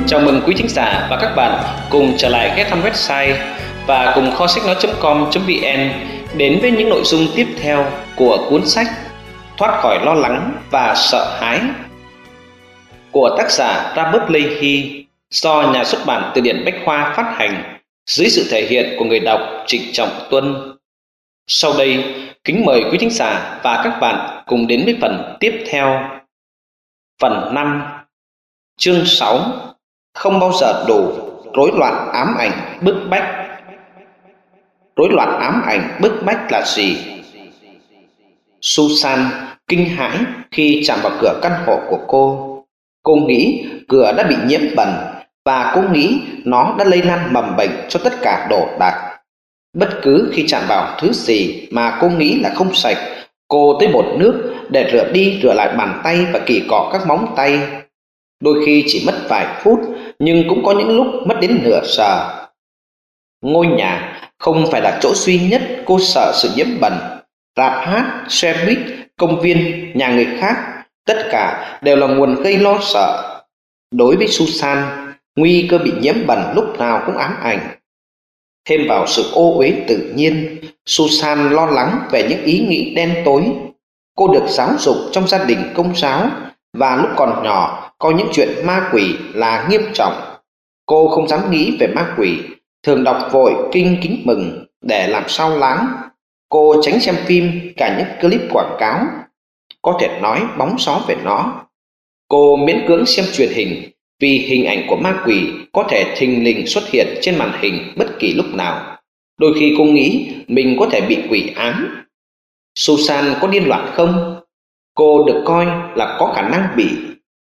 Chào mừng quý thính giả và các bạn cùng trở lại ghé thăm website và cùng kho sách nói.com.vn đến với những nội dung tiếp theo của cuốn sách Thoát khỏi lo lắng và sợ hãi của tác giả Robert Leahy, do nhà xuất bản Từ điển Bách khoa phát hành dưới sự thể hiện của người đọc Trịnh Trọng Tuân. Sau đây, kính mời quý thính giả và các bạn cùng đến với phần tiếp theo. Phần 5, chương 6, không bao giờ đủ, rối loạn ám ảnh bức bách. Rối loạn ám ảnh bức bách là gì? Susan kinh hãi khi chạm vào cửa căn hộ của cô. Cô nghĩ cửa đã bị nhiễm bẩn và cô nghĩ nó đã lây lan mầm bệnh cho tất cả đồ đạc. Bất cứ khi chạm vào thứ gì mà cô nghĩ là không sạch, cô tới bồn nước để rửa đi rửa lại bàn tay và kỳ cọ các móng tay. Đôi khi chỉ mất vài phút, nhưng cũng có những lúc mất đến nửa giờ. Ngôi nhà không phải là chỗ duy nhất cô sợ sự nhiễm bẩn. Rạp hát, xe buýt, công viên, nhà người khác, tất cả đều là nguồn gây lo sợ. Đối với Susan, nguy cơ bị nhiễm bẩn lúc nào cũng ám ảnh. Thêm vào sự ô uế tự nhiên, Susan lo lắng về những ý nghĩ đen tối. Cô được giáo dục trong gia đình Công giáo và lúc còn nhỏ coi những chuyện ma quỷ là nghiêm trọng. Cô không dám nghĩ về ma quỷ, thường đọc vội kinh Kính Mừng để làm sao lãng. Cô tránh xem phim, cả những clip quảng cáo, có thể nói bóng gió về nó. Cô miễn cưỡng xem truyền hình vì hình ảnh của ma quỷ có thể thình lình xuất hiện trên màn hình bất kỳ lúc nào. Đôi khi cô nghĩ mình có thể bị quỷ ám. Susan có điên loạn không? Cô được coi là có khả năng bị.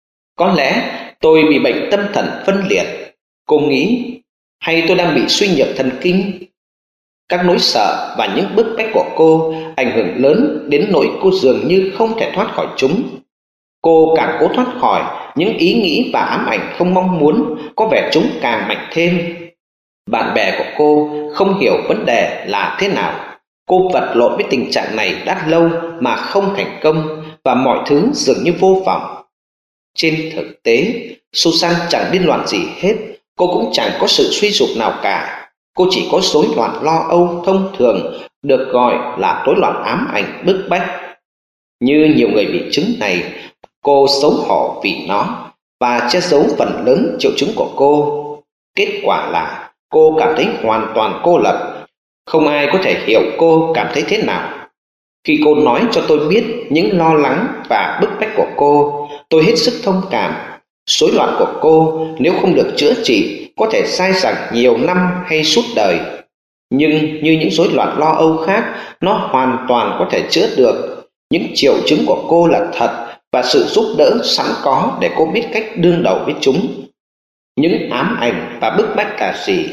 Có lẽ tôi bị bệnh tâm thần phân liệt, cô nghĩ, hay tôi đang bị suy nhược thần kinh. Các nỗi sợ và những bức bách của cô ảnh hưởng lớn đến nỗi cô dường như không thể thoát khỏi chúng. Cô càng cố thoát khỏi những ý nghĩ và ám ảnh không mong muốn, có vẻ chúng càng mạnh thêm. Bạn bè của cô không hiểu vấn đề là thế nào. Cô vật lộn với tình trạng này đã lâu mà không thành công, và mọi thứ dường như vô vọng. Trên thực tế, Susan chẳng điên loạn gì hết. Cô cũng chẳng có sự suy sụp nào cả. Cô chỉ có rối loạn lo âu thông thường, được gọi là rối loạn ám ảnh bức bách. Như nhiều người bị chứng này, cô xấu hổ vì nó và che giấu phần lớn triệu chứng của cô. Kết quả là cô cảm thấy hoàn toàn cô lập. Không ai có thể hiểu cô cảm thấy thế nào. Khi cô nói cho tôi biết những lo lắng và bức bách của cô, tôi hết sức thông cảm. Rối loạn của cô nếu không được chữa trị có thể dai dẳng nhiều năm hay suốt đời. Nhưng như những rối loạn lo âu khác, nó hoàn toàn có thể chữa được. Những triệu chứng của cô là thật và sự giúp đỡ sẵn có để cô biết cách đương đầu với chúng. Những ám ảnh và bức bách là gì?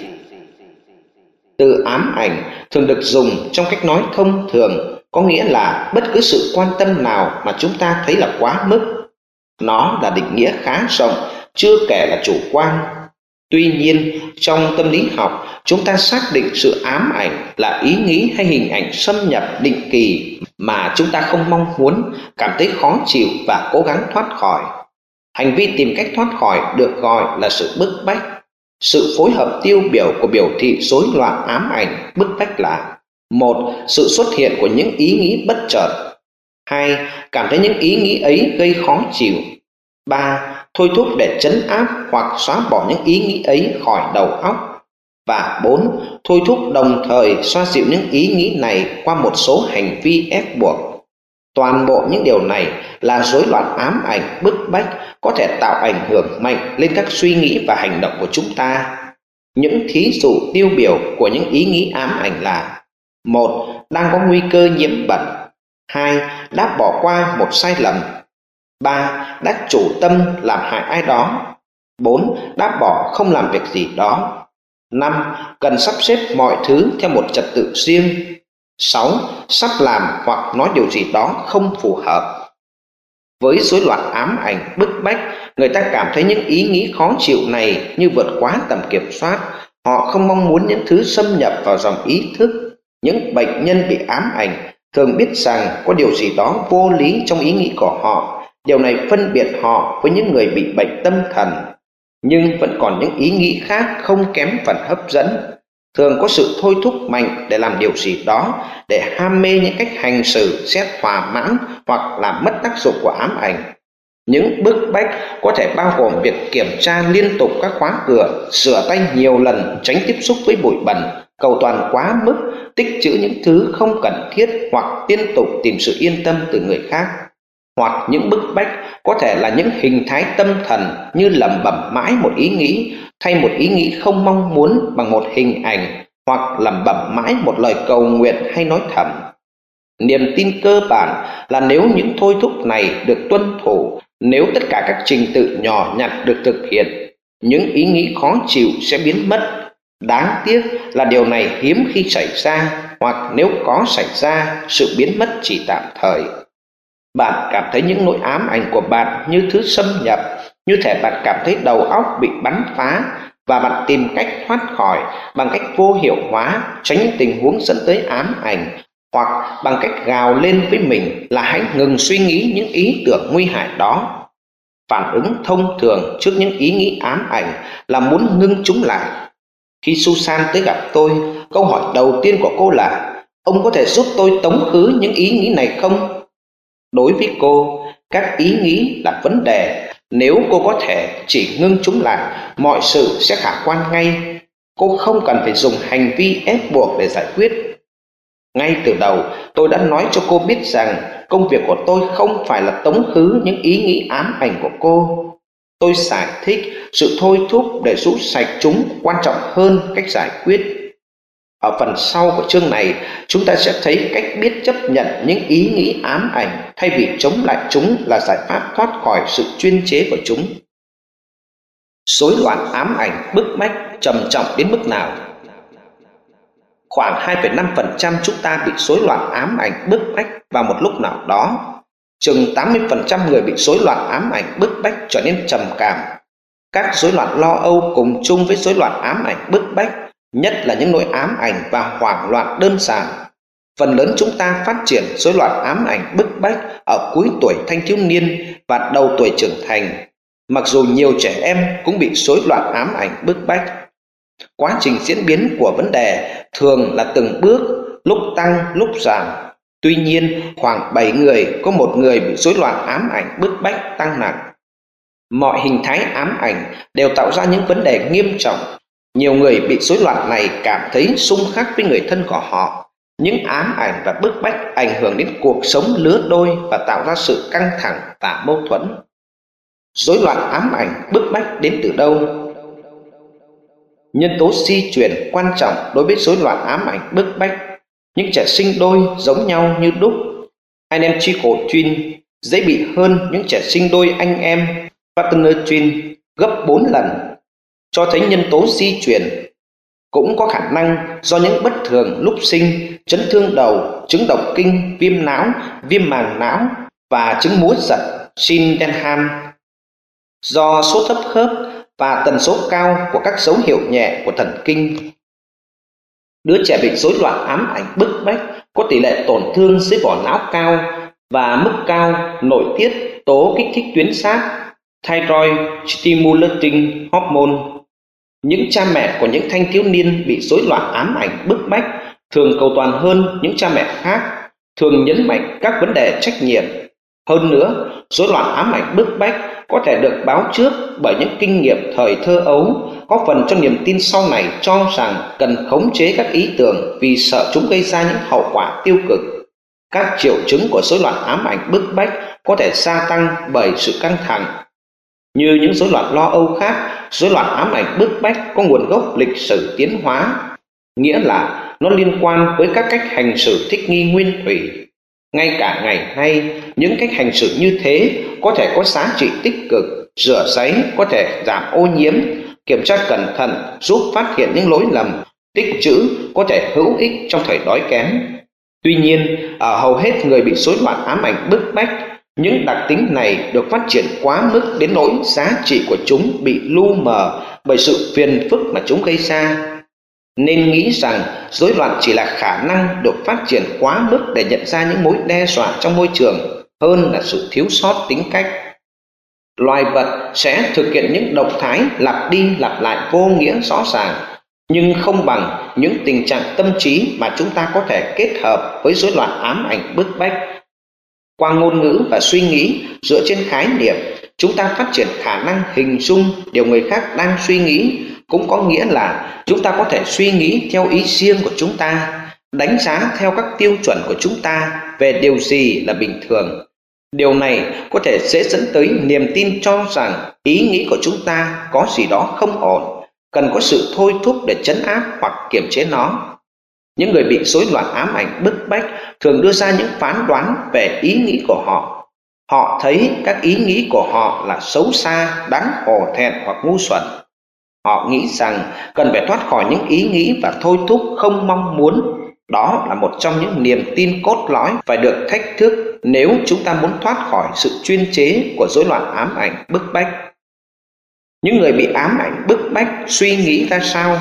Từ ám ảnh thường được dùng trong cách nói thông thường, có nghĩa là bất cứ sự quan tâm nào mà chúng ta thấy là quá mức. Nó là định nghĩa khá rộng, chưa kể là chủ quan. Tuy nhiên, trong tâm lý học, chúng ta xác định sự ám ảnh là ý nghĩ hay hình ảnh xâm nhập định kỳ mà chúng ta không mong muốn, cảm thấy khó chịu và cố gắng thoát khỏi. Hành vi tìm cách thoát khỏi được gọi là sự bức bách. Sự phối hợp tiêu biểu của biểu thị rối loạn ám ảnh bức bách là: 1. Sự xuất hiện của những ý nghĩ bất chợt. 2. Cảm thấy những ý nghĩ ấy gây khó chịu. 3. Thôi thúc để trấn áp hoặc xóa bỏ những ý nghĩ ấy khỏi đầu óc. Và 4. Thôi thúc đồng thời xoa dịu những ý nghĩ này qua một số hành vi ép buộc. Toàn bộ những điều này là rối loạn ám ảnh bức bách, có thể tạo ảnh hưởng mạnh lên các suy nghĩ và hành động của chúng ta. Những thí dụ tiêu biểu của những ý nghĩ ám ảnh là: 1. Đang có nguy cơ nhiễm bẩn. 2. Đã bỏ qua một sai lầm. 3. Đã chủ tâm làm hại ai đó. 4. Đã bỏ không làm việc gì đó. 5. Cần sắp xếp mọi thứ theo một trật tự riêng. 6. Sắp làm hoặc nói điều gì đó không phù hợp. Với rối loạn ám ảnh bức bách, người ta cảm thấy những ý nghĩ khó chịu này như vượt quá tầm kiểm soát. Họ không mong muốn những thứ xâm nhập vào dòng ý thức. Những bệnh nhân bị ám ảnh thường biết rằng có điều gì đó vô lý trong ý nghĩ của họ. Điều này phân biệt họ với những người bị bệnh tâm thần. Nhưng vẫn còn những ý nghĩ khác không kém phần hấp dẫn, thường có sự thôi thúc mạnh để làm điều gì đó, để ham mê những cách hành xử sẽ thỏa mãn hoặc làm mất tác dụng của ám ảnh. Những bức bách có thể bao gồm việc kiểm tra liên tục các khóa cửa, sửa tay nhiều lần, tránh tiếp xúc với bụi bẩn, cầu toàn quá mức, tích trữ những thứ không cần thiết hoặc liên tục tìm sự yên tâm từ người khác. Hoặc những bức bách có thể là những hình thái tâm thần như lẩm bẩm mãi một ý nghĩ, thay một ý nghĩ không mong muốn bằng một hình ảnh, hoặc lẩm bẩm mãi một lời cầu nguyện hay nói thầm. Niềm tin cơ bản là nếu những thôi thúc này được tuân thủ, nếu tất cả các trình tự nhỏ nhặt được thực hiện, những ý nghĩ khó chịu sẽ biến mất. Đáng tiếc là điều này hiếm khi xảy ra, hoặc nếu có xảy ra, sự biến mất chỉ tạm thời. Bạn cảm thấy những nỗi ám ảnh của bạn như thứ xâm nhập, như thể bạn cảm thấy đầu óc bị bắn phá, và bạn tìm cách thoát khỏi bằng cách vô hiệu hóa, tránh những tình huống dẫn tới ám ảnh, hoặc bằng cách gào lên với mình là hãy ngừng suy nghĩ những ý tưởng nguy hại đó. Phản ứng thông thường trước những ý nghĩ ám ảnh là muốn ngưng chúng lại. Khi Susan tới gặp tôi, câu hỏi đầu tiên của cô là: ông có thể giúp tôi tống khứ những ý nghĩ này không? Đối với cô, các ý nghĩ là vấn đề. Nếu cô có thể chỉ ngưng chúng lại, mọi sự sẽ khả quan ngay. Cô không cần phải dùng hành vi ép buộc để giải quyết. Ngay từ đầu, tôi đã nói cho cô biết rằng công việc của tôi không phải là tống khứ những ý nghĩ ám ảnh của cô. Tôi giải thích sự thôi thúc để rút sạch chúng quan trọng hơn cách giải quyết. Ở phần sau của chương này, chúng ta sẽ thấy cách biết chấp nhận những ý nghĩ ám ảnh thay vì chống lại chúng là giải pháp thoát khỏi sự chuyên chế của chúng. Rối loạn ám ảnh bức bách trầm trọng đến mức nào? Khoảng 2,5% chúng ta bị rối loạn ám ảnh bức bách vào một lúc nào đó. Chừng 80% người bị rối loạn ám ảnh bức bách trở nên trầm cảm. Các rối loạn lo âu cùng chung với rối loạn ám ảnh bức bách, nhất là những nỗi ám ảnh và hoảng loạn đơn giản. Phần lớn chúng ta phát triển rối loạn ám ảnh bức bách ở cuối tuổi thanh thiếu niên và đầu tuổi trưởng thành, mặc dù nhiều trẻ em cũng bị rối loạn ám ảnh bức bách. Quá trình diễn biến của vấn đề thường là từng bước, lúc tăng lúc giảm. Tuy nhiên, khoảng 7 người có một người bị rối loạn ám ảnh bức bách tăng nặng. Mọi hình thái ám ảnh đều tạo ra những vấn đề nghiêm trọng. Nhiều người bị rối loạn này cảm thấy xung khắc với người thân của họ. Những ám ảnh và bức bách ảnh hưởng đến cuộc sống lứa đôi và tạo ra sự căng thẳng và mâu thuẫn. Rối loạn ám ảnh bức bách đến từ đâu? Nhân tố di truyền quan trọng đối với rối loạn ám ảnh bức bách. Những trẻ sinh đôi giống nhau như đúc, identical twin, dễ bị hơn những trẻ sinh đôi anh em partner twin gấp 4 lần, cho thấy nhân tố di truyền cũng có khả năng do những bất thường lúc sinh, chấn thương đầu, chứng động kinh, viêm não, viêm màng não và chứng múa giật Sydenham, do số thấp khớp và tần số cao của các dấu hiệu nhẹ của thần kinh. Đứa trẻ bị rối loạn ám ảnh bức bách có tỷ lệ tổn thương dưới vỏ não cao và mức cao nội tiết tố kích thích tuyến giáp thyroid stimulating hormone. Những cha mẹ của những thanh thiếu niên bị rối loạn ám ảnh bức bách thường cầu toàn hơn những cha mẹ khác, thường nhấn mạnh các vấn đề trách nhiệm. Hơn nữa, rối loạn ám ảnh bức bách có thể được báo trước bởi những kinh nghiệm thời thơ ấu, có phần cho niềm tin sau này cho rằng cần khống chế các ý tưởng vì sợ chúng gây ra những hậu quả tiêu cực. Các triệu chứng của rối loạn ám ảnh bức bách có thể gia tăng bởi sự căng thẳng. Như những rối loạn lo âu khác, rối loạn ám ảnh bức bách có nguồn gốc lịch sử tiến hóa, nghĩa là nó liên quan với các cách hành xử thích nghi nguyên thủy. Ngay cả ngày nay, những cách hành xử như thế có thể có giá trị tích cực. Rửa ráy có thể giảm ô nhiễm, kiểm tra cẩn thận giúp phát hiện những lỗi lầm, tích trữ có thể hữu ích trong thời đói kém. Tuy nhiên, ở hầu hết người bị rối loạn ám ảnh bức bách, những đặc tính này được phát triển quá mức đến nỗi giá trị của chúng bị lu mờ bởi sự phiền phức mà chúng gây ra. Nên nghĩ rằng rối loạn chỉ là khả năng được phát triển quá mức để nhận ra những mối đe dọa trong môi trường hơn là sự thiếu sót tính cách. Loài vật sẽ thực hiện những động thái lặp đi lặp lại vô nghĩa rõ ràng, nhưng không bằng những tình trạng tâm trí mà chúng ta có thể kết hợp với rối loạn ám ảnh bức bách. Qua ngôn ngữ và suy nghĩ dựa trên khái niệm, chúng ta phát triển khả năng hình dung điều người khác đang suy nghĩ, cũng có nghĩa là chúng ta có thể suy nghĩ theo ý riêng của chúng ta, đánh giá theo các tiêu chuẩn của chúng ta về điều gì là bình thường. Điều này có thể sẽ dẫn tới niềm tin cho rằng ý nghĩ của chúng ta có gì đó không ổn, cần có sự thôi thúc để trấn áp hoặc kiềm chế nó. Những người bị rối loạn ám ảnh bức bách thường đưa ra những phán đoán về ý nghĩ của họ. Họ thấy các ý nghĩ của họ là xấu xa, đáng hổ thẹn hoặc ngu xuẩn. Họ nghĩ rằng cần phải thoát khỏi những ý nghĩ và thôi thúc không mong muốn. Đó là một trong những niềm tin cốt lõi phải được thách thức nếu chúng ta muốn thoát khỏi sự chuyên chế của rối loạn ám ảnh bức bách. Những người bị ám ảnh bức bách suy nghĩ ra sao?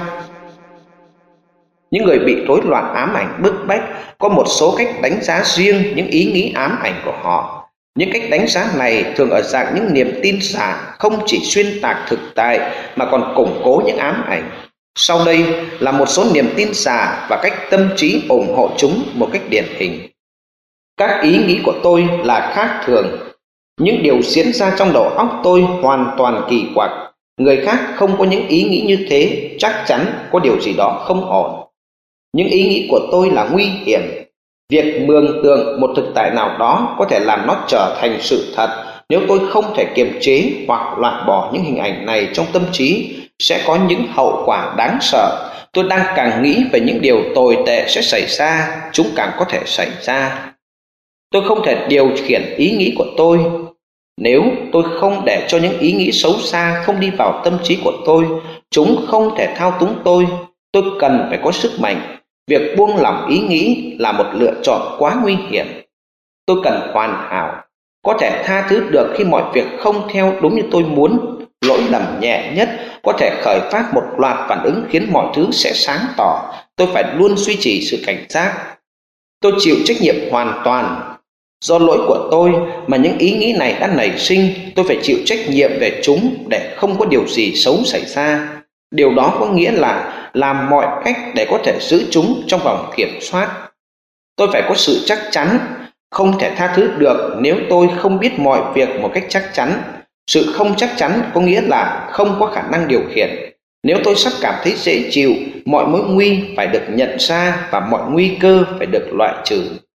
Những người bị rối loạn ám ảnh bức bách có một số cách đánh giá riêng những ý nghĩ ám ảnh của họ. Những cách đánh giá này thường ở dạng những niềm tin giả, không chỉ xuyên tạc thực tại mà còn củng cố những ám ảnh. Sau đây là một số niềm tin giả và cách tâm trí ủng hộ chúng một cách điển hình. Các ý nghĩ của tôi là khác thường. Những điều diễn ra trong đầu óc tôi hoàn toàn kỳ quặc. Người khác không có những ý nghĩ như thế, chắc chắn có điều gì đó không ổn. Những ý nghĩ của tôi là nguy hiểm. Việc mường tượng một thực tại nào đó có thể làm nó trở thành sự thật. Nếu tôi không thể kiềm chế hoặc loại bỏ những hình ảnh này trong tâm trí, sẽ có những hậu quả đáng sợ. Tôi đang càng nghĩ về những điều tồi tệ sẽ xảy ra, chúng càng có thể xảy ra. Tôi không thể điều khiển ý nghĩ của tôi. Nếu tôi không để cho những ý nghĩ xấu xa không đi vào tâm trí của tôi, chúng không thể thao túng tôi. Tôi cần phải có sức mạnh. Việc buông lỏng ý nghĩ là một lựa chọn quá nguy hiểm. Tôi cần hoàn hảo, có thể tha thứ được khi mọi việc không theo đúng như tôi muốn. Lỗi lầm nhẹ nhất có thể khởi phát một loạt phản ứng khiến mọi thứ sẽ sáng tỏ. Tôi phải luôn duy trì sự cảnh giác. Tôi chịu trách nhiệm hoàn toàn. Do lỗi của tôi mà những ý nghĩ này đã nảy sinh, tôi phải chịu trách nhiệm về chúng để không có điều gì xấu xảy ra. Điều đó có nghĩa là làm mọi cách để có thể giữ chúng trong vòng kiểm soát. Tôi phải có sự chắc chắn, không thể tha thứ được nếu tôi không biết mọi việc một cách chắc chắn. Sự không chắc chắn có nghĩa là không có khả năng điều khiển. Nếu tôi sắp cảm thấy dễ chịu, mọi mối nguy phải được nhận ra và mọi nguy cơ phải được loại trừ.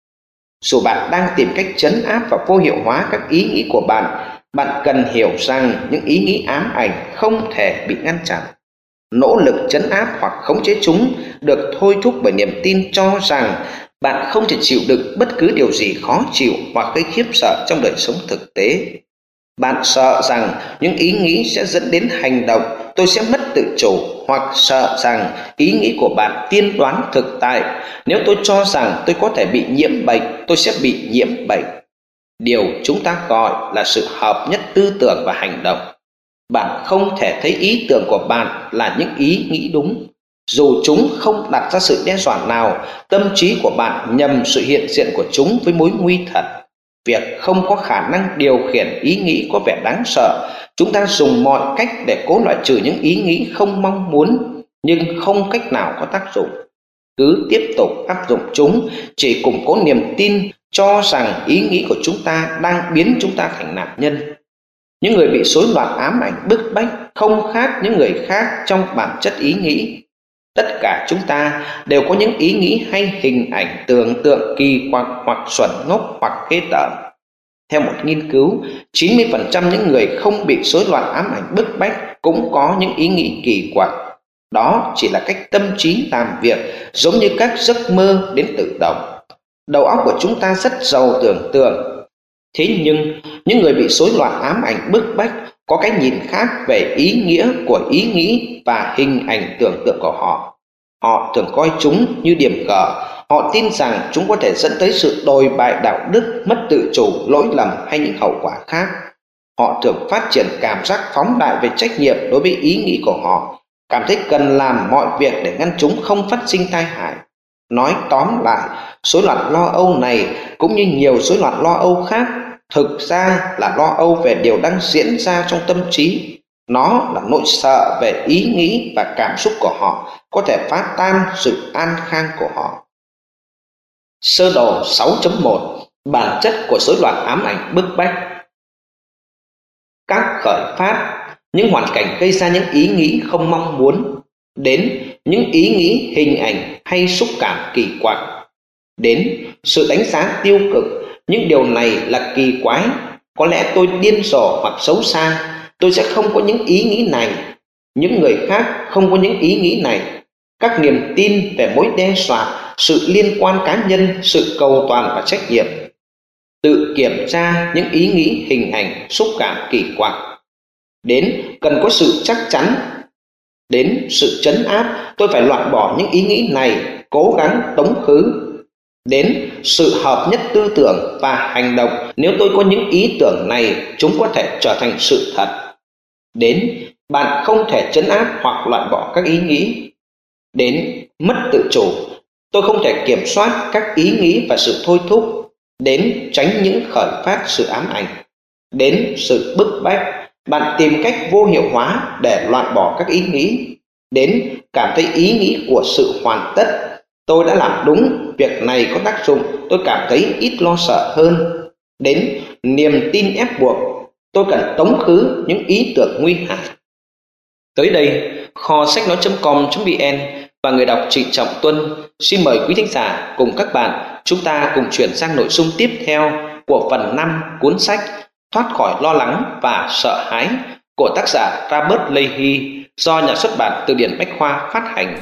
Dù bạn đang tìm cách trấn áp và vô hiệu hóa các ý nghĩ của bạn, bạn cần hiểu rằng những ý nghĩ ám ảnh không thể bị ngăn chặn. Nỗ lực trấn áp hoặc khống chế chúng được thôi thúc bởi niềm tin cho rằng bạn không thể chịu đựng bất cứ điều gì khó chịu hoặc gây khiếp sợ trong đời sống thực tế. Bạn sợ rằng những ý nghĩ sẽ dẫn đến hành động tôi sẽ mất tự chủ, hoặc sợ rằng ý nghĩ của bạn tiên đoán thực tại. Nếu tôi cho rằng tôi có thể bị nhiễm bệnh, tôi sẽ bị nhiễm bệnh. Điều chúng ta gọi là sự hợp nhất tư tưởng và hành động. Bạn không thể thấy ý tưởng của bạn là những ý nghĩ đúng. Dù chúng không đặt ra sự đe dọa nào, tâm trí của bạn nhầm sự hiện diện của chúng với mối nguy thật. Việc không có khả năng điều khiển ý nghĩ có vẻ đáng sợ. Chúng ta dùng mọi cách để cố loại trừ những ý nghĩ không mong muốn, nhưng không cách nào có tác dụng. Cứ tiếp tục áp dụng chúng, chỉ củng cố niềm tin cho rằng ý nghĩ của chúng ta đang biến chúng ta thành nạn nhân. Những người bị rối loạn ám ảnh bức bách không khác những người khác trong bản chất ý nghĩ. Tất cả chúng ta đều có những ý nghĩ hay hình ảnh tưởng tượng kỳ quặc hoặc xuẩn ngốc hoặc ghê tởm. Theo một nghiên cứu, 90% những người không bị rối loạn ám ảnh bức bách cũng có những ý nghĩ kỳ quặc. Đó chỉ là cách tâm trí làm việc, giống như các giấc mơ đến tự động. Đầu óc của chúng ta rất giàu tưởng tượng. Thế nhưng, những người bị rối loạn ám ảnh bức bách có cái nhìn khác về ý nghĩa của ý nghĩ và hình ảnh tưởng tượng của họ. Họ thường coi chúng như điểm gở. Họ tin rằng chúng có thể dẫn tới sự đồi bại đạo đức, mất tự chủ, lỗi lầm hay những hậu quả khác. Họ thường phát triển cảm giác phóng đại về trách nhiệm đối với ý nghĩ của họ, cảm thấy cần làm mọi việc để ngăn chúng không phát sinh tai hại. Nói tóm lại, rối loạn lo âu này cũng như nhiều rối loạn lo âu khác Thực ra là lo âu về điều đang diễn ra trong tâm trí. Nó là nỗi sợ về ý nghĩ và cảm xúc của họ có thể phá tan sự an khang của họ. Sơ đồ 6.1 Bản chất của rối loạn ám ảnh bức bách. Các khởi phát, những hoàn cảnh gây ra những ý nghĩ không mong muốn, đến những ý nghĩ, hình ảnh hay xúc cảm kỳ quặc, đến sự đánh giá tiêu cực. Những điều này là kỳ quái, có lẽ tôi điên rồ hoặc xấu xa, tôi sẽ không có những ý nghĩ này. Những người khác không có những ý nghĩ này. Các niềm tin về mối đe dọa, sự liên quan cá nhân, sự cầu toàn và trách nhiệm. Tự kiểm tra những ý nghĩ, hình ảnh, xúc cảm kỳ quặc. Đến cần có sự chắc chắn. Đến sự trấn áp, tôi phải loại bỏ những ý nghĩ này, cố gắng tống khứ. Đến sự hợp nhất tư tưởng và hành động, nếu tôi có những ý tưởng này, chúng có thể trở thành sự thật. Đến bạn không thể trấn áp hoặc loại bỏ các ý nghĩ. Đến mất tự chủ, tôi không thể kiểm soát các ý nghĩ và sự thôi thúc. Đến tránh những khởi phát sự ám ảnh. Đến sự bức bách, bạn tìm cách vô hiệu hóa để loại bỏ các ý nghĩ. Đến cảm thấy ý nghĩ của sự hoàn tất, tôi đã làm đúng, việc này có tác dụng, tôi cảm thấy ít lo sợ hơn. Đến niềm tin ép buộc, tôi cần tống khứ những ý tưởng nguy hại. Tới đây, kho sách nói.com.vn và người đọc Trịnh Trọng Tuân xin mời quý thính giả cùng các bạn chúng ta cùng chuyển sang nội dung tiếp theo của phần 5 cuốn sách Thoát khỏi lo lắng và sợ hãi của tác giả Robert Leahy do nhà xuất bản Từ điển Bách khoa phát hành.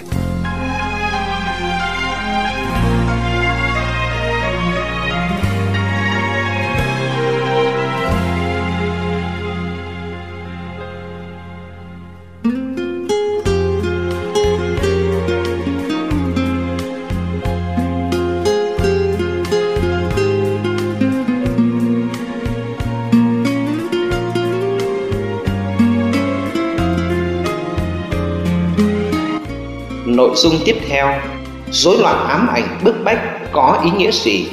Nội dung tiếp theo, rối loạn ám ảnh bức bách có ý nghĩa gì?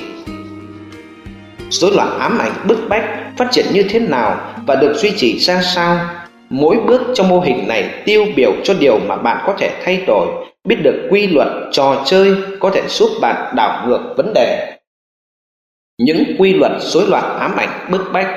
Rối loạn ám ảnh bức bách phát triển như thế nào và được duy trì ra sao? Mỗi bước trong mô hình này tiêu biểu cho điều mà bạn có thể thay đổi. Biết được quy luật trò chơi có thể giúp bạn đảo ngược vấn đề. Những quy luật rối loạn ám ảnh bức bách.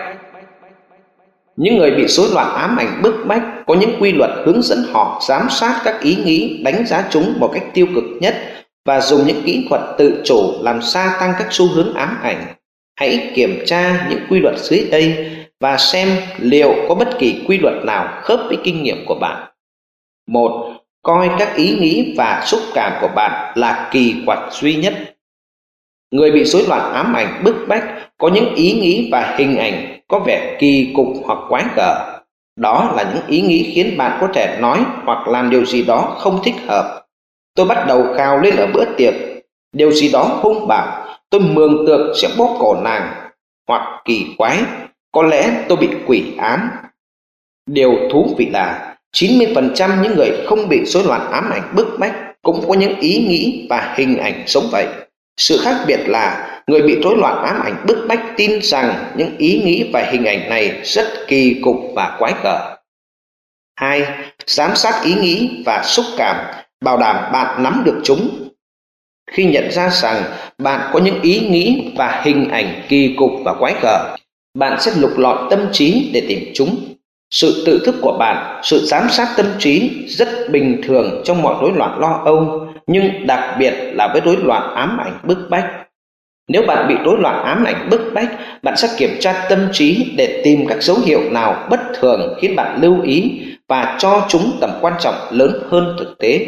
Những người bị rối loạn ám ảnh bức bách có những quy luật hướng dẫn họ giám sát các ý nghĩ, đánh giá chúng một cách tiêu cực nhất và dùng những kỹ thuật tự chủ làm gia tăng các xu hướng ám ảnh. Hãy kiểm tra những quy luật dưới đây và xem liệu có bất kỳ quy luật nào khớp với kinh nghiệm của bạn. 1. Coi các ý nghĩ và xúc cảm của bạn là kỳ quặc duy nhất. Người bị rối loạn ám ảnh bức bách có những ý nghĩ và hình ảnh có vẻ kỳ cục hoặc quái gở. Đó là những ý nghĩ khiến bạn có thể nói hoặc làm điều gì đó không thích hợp. Tôi bắt đầu gào lên ở bữa tiệc, điều gì đó hung bạo, tôi mường tượng sẽ bóp cổ nàng. Hoặc kỳ quái, có lẽ tôi bị quỷ ám. Điều thú vị là 90% những người không bị rối loạn ám ảnh bức bách cũng có những ý nghĩ và hình ảnh giống vậy. Sự khác biệt là người bị rối loạn ám ảnh bức bách tin rằng những ý nghĩ và hình ảnh này rất kỳ cục và quái gở. 2. Giám sát ý nghĩ và xúc cảm, bảo đảm bạn nắm được chúng. Khi nhận ra rằng bạn có những ý nghĩ và hình ảnh kỳ cục và quái gở, bạn sẽ lục lọi tâm trí để tìm chúng. Sự tự thức của bạn, sự giám sát tâm trí rất bình thường trong mọi rối loạn lo âu, nhưng đặc biệt là với rối loạn ám ảnh bức bách. Nếu bạn bị rối loạn ám ảnh bức bách, bạn sẽ kiểm tra tâm trí để tìm các dấu hiệu nào bất thường khiến bạn lưu ý và cho chúng tầm quan trọng lớn hơn thực tế.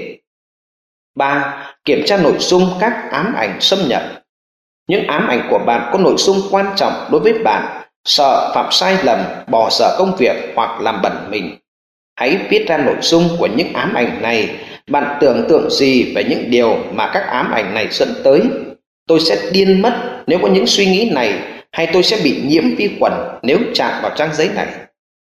3. Kiểm tra nội dung các ám ảnh xâm nhập. Những ám ảnh của bạn có nội dung quan trọng đối với bạn, sợ phạm sai lầm, bỏ dở công việc hoặc làm bẩn mình. Hãy viết ra nội dung của những ám ảnh này. Bạn tưởng tượng gì về những điều mà các ám ảnh này dẫn tới? Tôi sẽ điên mất nếu có những suy nghĩ này, hay tôi sẽ bị nhiễm vi khuẩn nếu chạm vào trang giấy này.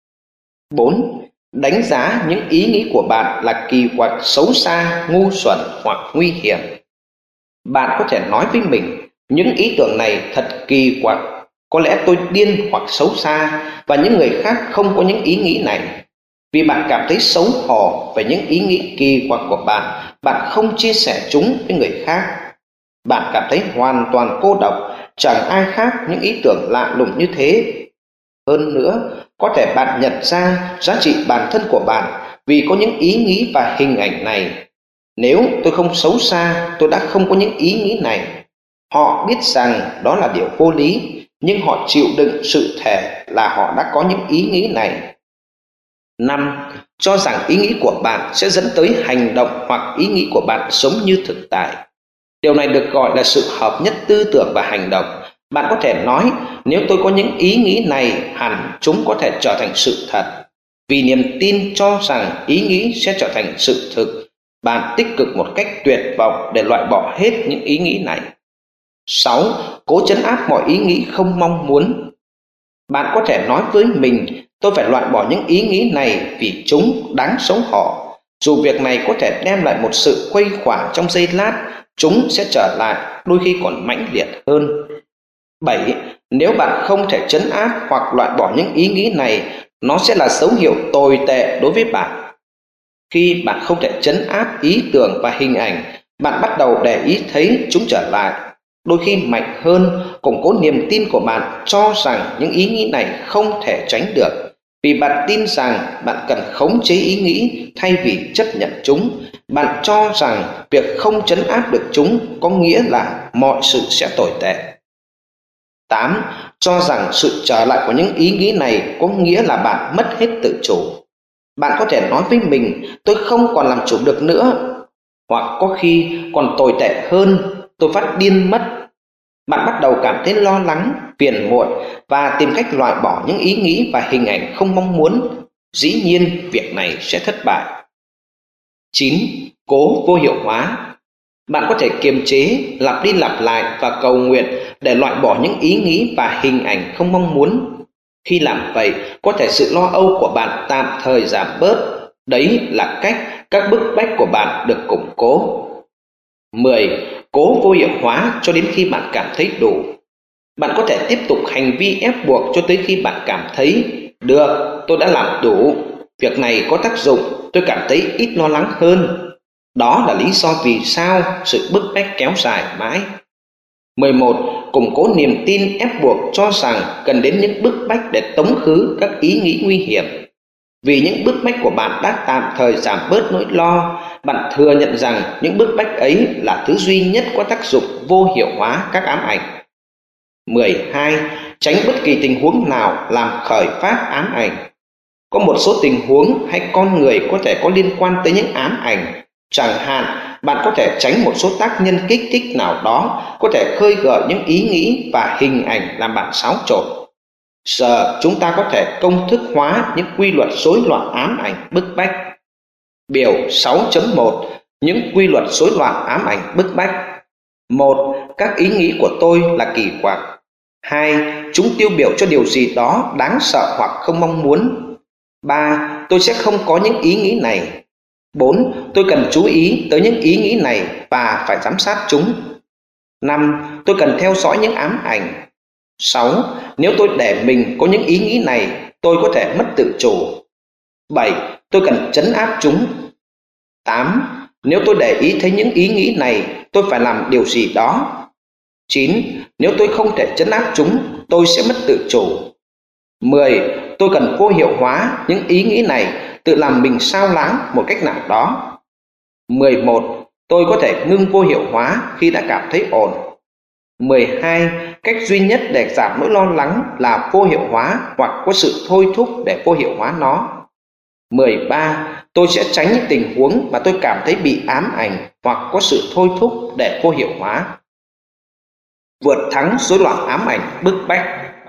4. Đánh giá những ý nghĩ của bạn là kỳ quặc, xấu xa, ngu xuẩn hoặc nguy hiểm. Bạn có thể nói với mình, những ý tưởng này thật kỳ quặc, Có lẽ tôi điên hoặc xấu xa và những người khác không có những ý nghĩ này. Vì bạn cảm thấy xấu hổ về những ý nghĩ kỳ quặc của bạn, bạn không chia sẻ chúng với người khác. Bạn cảm thấy hoàn toàn cô độc, chẳng ai khác những ý tưởng lạ lùng như thế. Hơn nữa, có thể bạn nhận ra giá trị bản thân của bạn vì có những ý nghĩ và hình ảnh này. Nếu tôi không xấu xa, tôi đã không có những ý nghĩ này. Họ biết rằng đó là điều vô lý, nhưng họ chịu đựng sự thể là họ đã có những ý nghĩ này. 5. Cho rằng ý nghĩ của bạn sẽ dẫn tới hành động hoặc ý nghĩ của bạn giống như thực tại. Điều này được gọi là sự hợp nhất tư tưởng và hành động. Bạn có thể nói, nếu tôi có những ý nghĩ này, hẳn chúng có thể trở thành sự thật. Vì niềm tin cho rằng ý nghĩ sẽ trở thành sự thực, bạn tích cực một cách tuyệt vọng để loại bỏ hết những ý nghĩ này. 6. Cố trấn áp mọi ý nghĩ không mong muốn. Bạn có thể nói với mình, tôi phải loại bỏ những ý nghĩ này vì chúng đáng xấu hổ. Dù việc này có thể đem lại một sự khuây khỏa trong giây lát, chúng sẽ trở lại, đôi khi còn mãnh liệt hơn. 7. Nếu bạn không thể trấn áp hoặc loại bỏ những ý nghĩ này, nó sẽ là dấu hiệu tồi tệ đối với bạn. Khi bạn không thể trấn áp ý tưởng và hình ảnh, bạn bắt đầu để ý thấy chúng trở lại. Đôi khi mạnh hơn, củng cố niềm tin của bạn cho rằng những ý nghĩ này không thể tránh được. Vì bạn tin rằng bạn cần khống chế ý nghĩ thay vì chấp nhận chúng. Bạn cho rằng việc không trấn áp được chúng có nghĩa là mọi sự sẽ tồi tệ. 8. Cho rằng sự trở lại của những ý nghĩ này có nghĩa là bạn mất hết tự chủ. Bạn có thể nói với mình, tôi không còn làm chủ được nữa. Hoặc có khi còn tồi tệ hơn, tôi phát điên mất. Bạn bắt đầu cảm thấy lo lắng, phiền muộn và tìm cách loại bỏ những ý nghĩ và hình ảnh không mong muốn. Dĩ nhiên, việc này sẽ thất bại. 9. Cố vô hiệu hóa. Bạn có thể kiềm chế, lặp đi lặp lại và cầu nguyện để loại bỏ những ý nghĩ và hình ảnh không mong muốn. Khi làm vậy, có thể sự lo âu của bạn tạm thời giảm bớt. Đấy là cách các bức bách của bạn được củng cố. 10. Cố vô hiệu hóa cho đến khi bạn cảm thấy đủ. Bạn có thể tiếp tục hành vi ép buộc cho tới khi bạn cảm thấy, được, tôi đã làm đủ, việc này có tác dụng, tôi cảm thấy ít lo lắng hơn. Đó là lý do vì sao sự bức bách kéo dài mãi. 11. Củng cố niềm tin ép buộc cho rằng cần đến những bức bách để tống khứ các ý nghĩ nguy hiểm. Vì những bức bách của bạn đã tạm thời giảm bớt nỗi lo, bạn thừa nhận rằng những bức bách ấy là thứ duy nhất có tác dụng vô hiệu hóa các ám ảnh. 12. Tránh bất kỳ tình huống nào làm khởi phát ám ảnh. Có một số tình huống hay con người có thể có liên quan tới những ám ảnh. Chẳng hạn, bạn có thể tránh một số tác nhân kích thích nào đó có thể khơi gợi những ý nghĩ và hình ảnh làm bạn xáo trộn. Giờ chúng ta có thể công thức hóa những quy luật rối loạn ám ảnh bức bách. Biểu 6.1. Những quy luật rối loạn ám ảnh bức bách. 1. Các ý nghĩ của tôi là kỳ quặc. 2. Chúng tiêu biểu cho điều gì đó đáng sợ hoặc không mong muốn. 3. Tôi sẽ không có những ý nghĩ này. 4. Tôi cần chú ý tới những ý nghĩ này và phải giám sát chúng. 5. Tôi cần theo dõi những ám ảnh. 6. Nếu tôi để mình có những ý nghĩ này, tôi có thể mất tự chủ. 7. Tôi cần trấn áp chúng. 8. Nếu tôi để ý thấy những ý nghĩ này, tôi phải làm điều gì đó. 9. Nếu tôi không thể trấn áp chúng, tôi sẽ mất tự chủ. 10. Tôi cần vô hiệu hóa những ý nghĩ này, tự làm mình sao lãng một cách nào đó. 11. Tôi có thể ngưng vô hiệu hóa khi đã cảm thấy ổn. 12. Cách duy nhất để giảm nỗi lo lắng là vô hiệu hóa hoặc có sự thôi thúc để vô hiệu hóa nó. 13. Tôi sẽ tránh những tình huống mà tôi cảm thấy bị ám ảnh hoặc có sự thôi thúc để vô hiệu hóa. Vượt thắng rối loạn ám ảnh bức bách.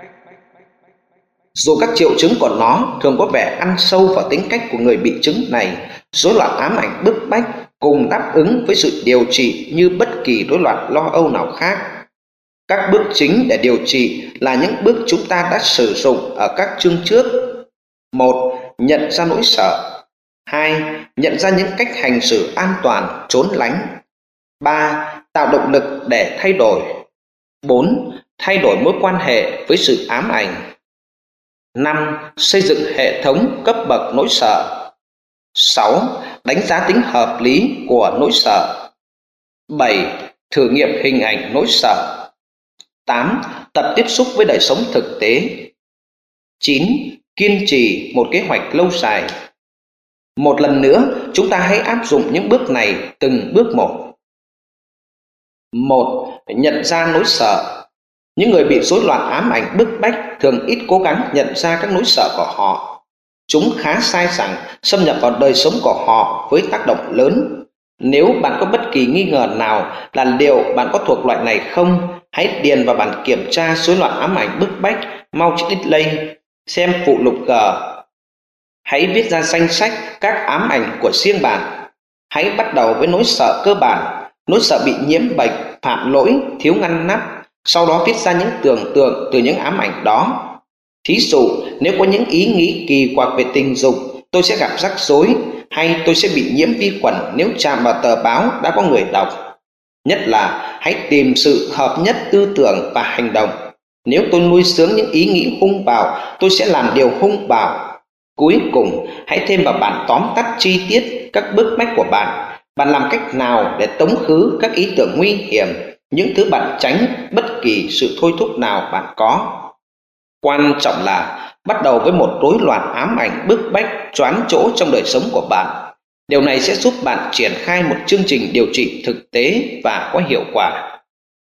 Dù các triệu chứng của nó thường có vẻ ăn sâu vào tính cách của người bị chứng này, rối loạn ám ảnh bức bách cùng đáp ứng với sự điều trị như bất kỳ rối loạn lo âu nào khác. Các bước chính để điều trị là những bước chúng ta đã sử dụng ở các chương trước. 1. Nhận ra nỗi sợ. 2. Nhận ra những cách hành xử an toàn, trốn lánh. 3. Tạo động lực để thay đổi. 4. Thay đổi mối quan hệ với sự ám ảnh. 5. Xây dựng hệ thống cấp bậc nỗi sợ. 6. Đánh giá tính hợp lý của nỗi sợ. 7. Thử nghiệm hình ảnh nỗi sợ. 8. Tập tiếp xúc với đời sống thực tế. 9. Kiên trì một kế hoạch lâu dài. Một lần nữa, chúng ta hãy áp dụng những bước này từng bước một. 1. Nhận ra nỗi sợ. Những người bị rối loạn ám ảnh bức bách thường ít cố gắng nhận ra các nỗi sợ của họ. Chúng khá sai sẵn xâm nhập vào đời sống của họ với tác động lớn. Nếu bạn có bất kỳ nghi ngờ nào là liệu bạn có thuộc loại này không, hãy điền vào bản kiểm tra rối loạn ám ảnh bức bách Multi-Display, xem phụ lục G. Hãy viết ra danh sách các ám ảnh của riêng bạn. Hãy bắt đầu với nỗi sợ cơ bản, nỗi sợ bị nhiễm bệnh, phạm lỗi, thiếu ngăn nắp. Sau đó viết ra những tưởng tượng từ những ám ảnh đó. Thí dụ, nếu có những ý nghĩ kỳ quặc về tình dục, tôi sẽ gặp rắc rối, hay tôi sẽ bị nhiễm vi khuẩn nếu chạm vào tờ báo đã có người đọc. Nhất là hãy tìm sự hợp nhất tư tưởng và hành động. Nếu tôi nuôi dưỡng những ý nghĩ hung bạo, tôi sẽ làm điều hung bạo. Cuối cùng, hãy thêm vào bản tóm tắt chi tiết các bức bách của bạn. Bạn làm cách nào để tống khứ các ý tưởng nguy hiểm, những thứ bạn tránh bất kỳ sự thôi thúc nào bạn có. Quan trọng là bắt đầu với một rối loạn ám ảnh bức bách choán chỗ trong đời sống của bạn. Điều này sẽ giúp bạn triển khai một chương trình điều trị thực tế và có hiệu quả.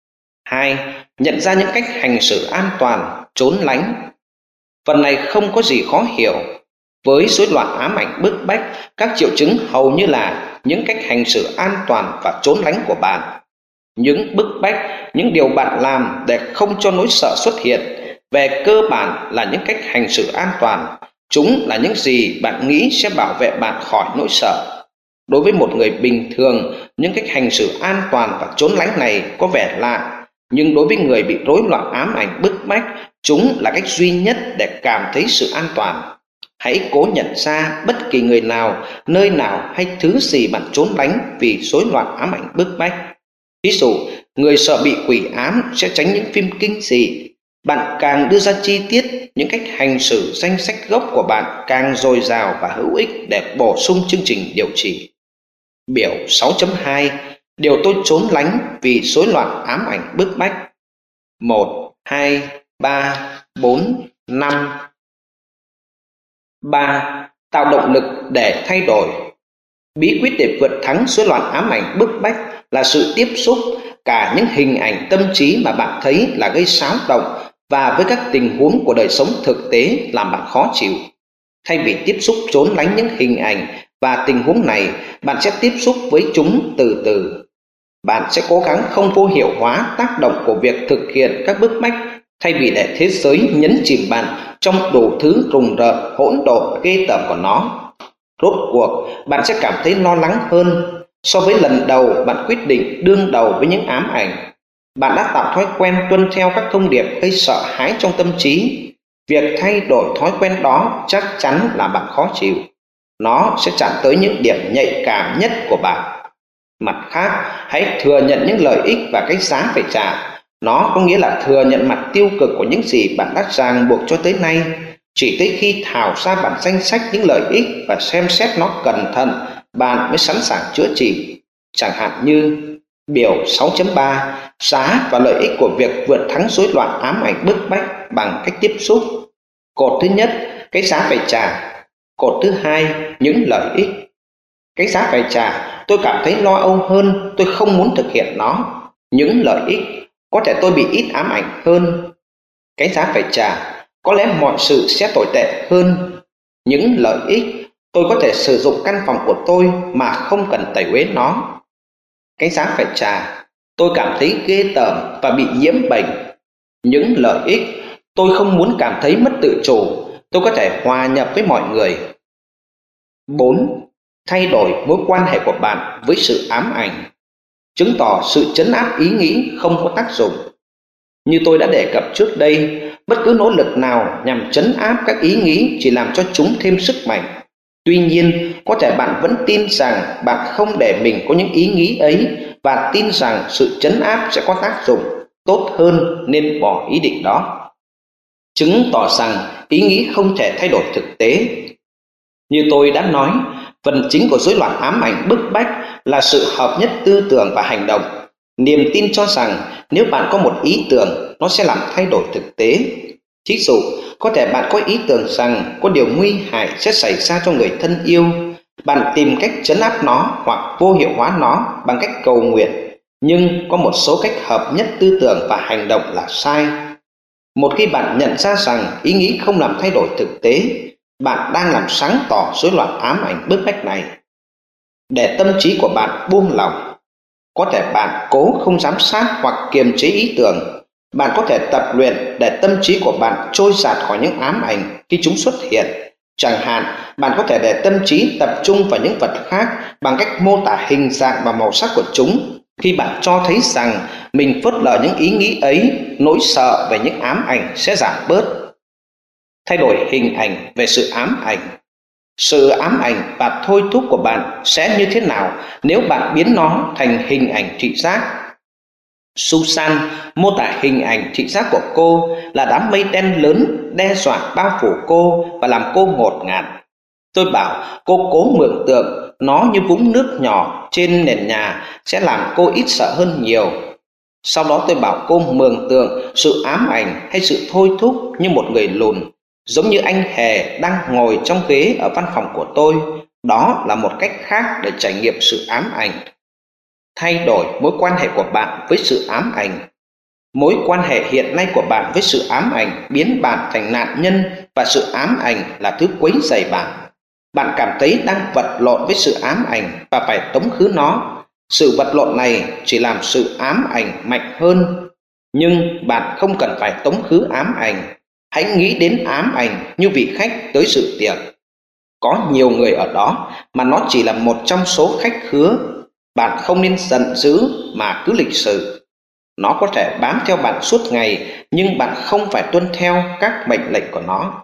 2. Nhận ra những cách hành xử an toàn, trốn lánh. Phần này không có gì khó hiểu. Với rối loạn ám ảnh bức bách, các triệu chứng hầu như là những cách hành xử an toàn và trốn lánh của bạn. Những bức bách, những điều bạn làm để không cho nỗi sợ xuất hiện, về cơ bản là những cách hành xử an toàn. Chúng là những gì bạn nghĩ sẽ bảo vệ bạn khỏi nỗi sợ. Đối với một người bình thường, những cách hành xử an toàn và trốn lánh này có vẻ lạ, nhưng đối với người bị rối loạn ám ảnh bức bách, chúng là cách duy nhất để cảm thấy sự an toàn. Hãy cố nhận ra bất kỳ người nào, nơi nào hay thứ gì bạn trốn lánh vì rối loạn ám ảnh bức bách. Ví dụ, người sợ bị quỷ ám sẽ tránh những phim kinh dị. Bạn càng đưa ra chi tiết, những cách hành xử danh sách gốc của bạn càng dồi dào và hữu ích để bổ sung chương trình điều trị. Biểu 6.2. Điều tôi trốn lánh vì rối loạn ám ảnh bức bách. 1, 2, 3, 4, 5. 3. Tạo động lực để thay đổi. Bí quyết để vượt thắng rối loạn ám ảnh bức bách là sự tiếp xúc cả những hình ảnh tâm trí mà bạn thấy là gây xáo động và với các tình huống của đời sống thực tế làm bạn khó chịu. Thay vì tiếp xúc trốn lánh những hình ảnh và tình huống này, bạn sẽ tiếp xúc với chúng từ từ. Bạn sẽ cố gắng không vô hiệu hóa tác động của việc thực hiện các bức bách, thay vì để thế giới nhấn chìm bạn trong đủ thứ rùng rợn, hỗn độn, ghê tởm của nó. Rốt cuộc, bạn sẽ cảm thấy lo lắng hơn so với lần đầu bạn quyết định đương đầu với những ám ảnh. Bạn đã tạo thói quen tuân theo các thông điệp gây sợ hãi trong tâm trí. Việc thay đổi thói quen đó chắc chắn là bạn khó chịu. Nó sẽ chạm tới những điểm nhạy cảm nhất của bạn. Mặt khác, hãy thừa nhận những lợi ích và cái giá phải trả. Nó có nghĩa là thừa nhận mặt tiêu cực của những gì bạn đã ràng buộc cho tới nay. Chỉ tới khi thảo ra bản danh sách những lợi ích và xem xét nó cẩn thận, bạn mới sẵn sàng chữa trị. Chẳng hạn như biểu 6.3, giá và lợi ích của việc vượt thắng rối loạn ám ảnh bức bách bằng cách tiếp xúc. Cột thứ nhất, cái giá phải trả. Cột thứ hai, những lợi ích. Cái giá phải trả, tôi cảm thấy lo âu hơn, tôi không muốn thực hiện nó. Những lợi ích, có thể tôi bị ít ám ảnh hơn. Cái giá phải trả, có lẽ mọi sự sẽ tồi tệ hơn. Những lợi ích, tôi có thể sử dụng căn phòng của tôi mà không cần tẩy uế nó. Cái giá phải trả, tôi cảm thấy ghê tởm và bị nhiễm bệnh. Những lợi ích, tôi không muốn cảm thấy mất tự chủ, tôi có thể hòa nhập với mọi người. 4. Thay đổi mối quan hệ của bạn với sự ám ảnh. Chứng tỏ sự trấn áp ý nghĩ không có tác dụng. Như tôi đã đề cập trước đây, bất cứ nỗ lực nào nhằm trấn áp các ý nghĩ chỉ làm cho chúng thêm sức mạnh. Tuy nhiên, có thể bạn vẫn tin rằng bạn không để mình có những ý nghĩ ấy và tin rằng sự trấn áp sẽ có tác dụng. tốt hơn nên bỏ ý định đó. Chứng tỏ rằng ý nghĩ không thể thay đổi thực tế. Như tôi đã nói, phần chính của rối loạn ám ảnh bức bách là sự hợp nhất tư tưởng và hành động. Niềm tin cho rằng nếu bạn có một ý tưởng, nó sẽ làm thay đổi thực tế. Thí dụ, có thể bạn có ý tưởng rằng có điều nguy hại sẽ xảy ra cho người thân yêu. Bạn tìm cách trấn áp nó hoặc vô hiệu hóa nó bằng cách cầu nguyện. Nhưng có một số cách hợp nhất tư tưởng và hành động là sai. Một khi bạn nhận ra rằng ý nghĩ không làm thay đổi thực tế, bạn đang làm sáng tỏ rối loạn ám ảnh bức bách này. Để tâm trí của bạn buông lỏng, có thể bạn cố không giám sát hoặc kiềm chế ý tưởng. Bạn có thể tập luyện để tâm trí của bạn trôi dạt khỏi những ám ảnh khi chúng xuất hiện. Chẳng hạn, bạn có thể để tâm trí tập trung vào những vật khác bằng cách mô tả hình dạng và màu sắc của chúng. Khi bạn cho thấy rằng mình phớt lờ những ý nghĩ ấy, nỗi sợ về những ám ảnh sẽ giảm bớt. Thay đổi hình ảnh về sự ám ảnh. Sự ám ảnh và thôi thúc của bạn sẽ như thế nào nếu bạn biến nó thành hình ảnh thị giác? Susan mô tả hình ảnh thị giác của cô là đám mây đen lớn đe dọa bao phủ cô và làm cô ngột ngạt. Tôi bảo cô cố mường tượng nó như vũng nước nhỏ trên nền nhà sẽ làm cô ít sợ hơn nhiều. Sau đó tôi bảo cô mường tượng sự ám ảnh hay sự thôi thúc như một người lùn, giống như anh Hề đang ngồi trong ghế ở văn phòng của tôi. Đó là một cách khác để trải nghiệm sự ám ảnh. Thay đổi mối quan hệ của bạn với sự ám ảnh. Mối quan hệ hiện nay của bạn với sự ám ảnh biến bạn thành nạn nhân, và sự ám ảnh là thứ quấy rầy bạn. Bạn cảm thấy đang vật lộn với sự ám ảnh và phải tống khứ nó. Sự vật lộn này chỉ làm sự ám ảnh mạnh hơn. Nhưng bạn không cần phải tống khứ ám ảnh. Hãy nghĩ đến ám ảnh như vị khách tới sự tiệc. Có nhiều người ở đó mà nó chỉ là một trong số khách khứa. Bạn không nên giận dữ mà cứ lịch sự. Nó có thể bám theo bạn suốt ngày, nhưng bạn không phải tuân theo các mệnh lệnh của nó.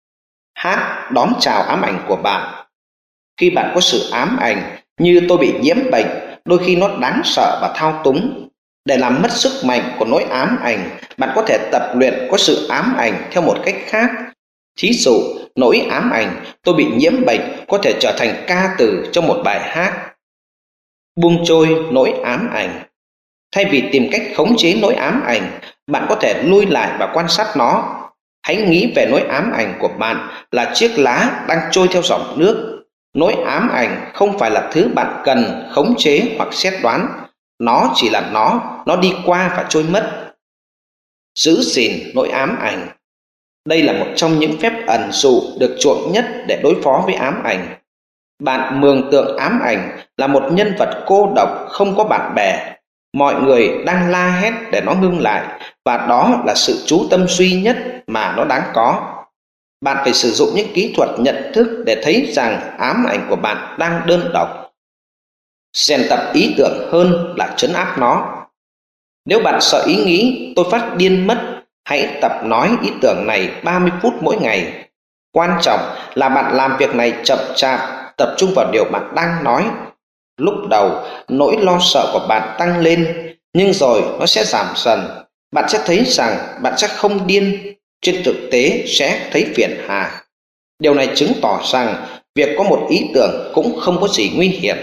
Hát đón chào ám ảnh của bạn. Khi bạn có sự ám ảnh như tôi bị nhiễm bệnh, đôi khi nó đáng sợ và thao túng. Để làm mất sức mạnh của nỗi ám ảnh, bạn có thể tập luyện có sự ám ảnh theo một cách khác. Thí dụ, nỗi ám ảnh tôi bị nhiễm bệnh có thể trở thành ca từ trong một bài hát. Buông trôi nỗi ám ảnh. Thay vì tìm cách khống chế nỗi ám ảnh, bạn có thể lui lại và quan sát nó. Hãy nghĩ về nỗi ám ảnh của bạn là chiếc lá đang trôi theo dòng nước. Nỗi ám ảnh không phải là thứ bạn cần khống chế hoặc xét đoán. Nó chỉ là nó đi qua và trôi mất. Giữ gìn nỗi ám ảnh. Đây là một trong những phép ẩn dụ được chuộng nhất để đối phó với ám ảnh. Bạn mường tượng ám ảnh là một nhân vật cô độc không có bạn bè. Mọi người đang la hét để nó ngưng lại, và đó là sự chú tâm duy nhất mà nó đáng có. Bạn phải sử dụng những kỹ thuật nhận thức để thấy rằng ám ảnh của bạn đang đơn độc. Rèn tập ý tưởng hơn là trấn áp nó. Nếu bạn sợ ý nghĩ tôi phát điên mất, hãy tập nói ý tưởng này 30 phút mỗi ngày. Quan trọng là bạn làm việc này chậm chạp, tập trung vào điều bạn đang nói. Lúc đầu, nỗi lo sợ của bạn tăng lên, nhưng rồi nó sẽ giảm dần. Bạn sẽ thấy rằng bạn sẽ không điên, trên thực tế sẽ thấy phiền hà. Điều này chứng tỏ rằng việc có một ý tưởng cũng không có gì nguy hiểm.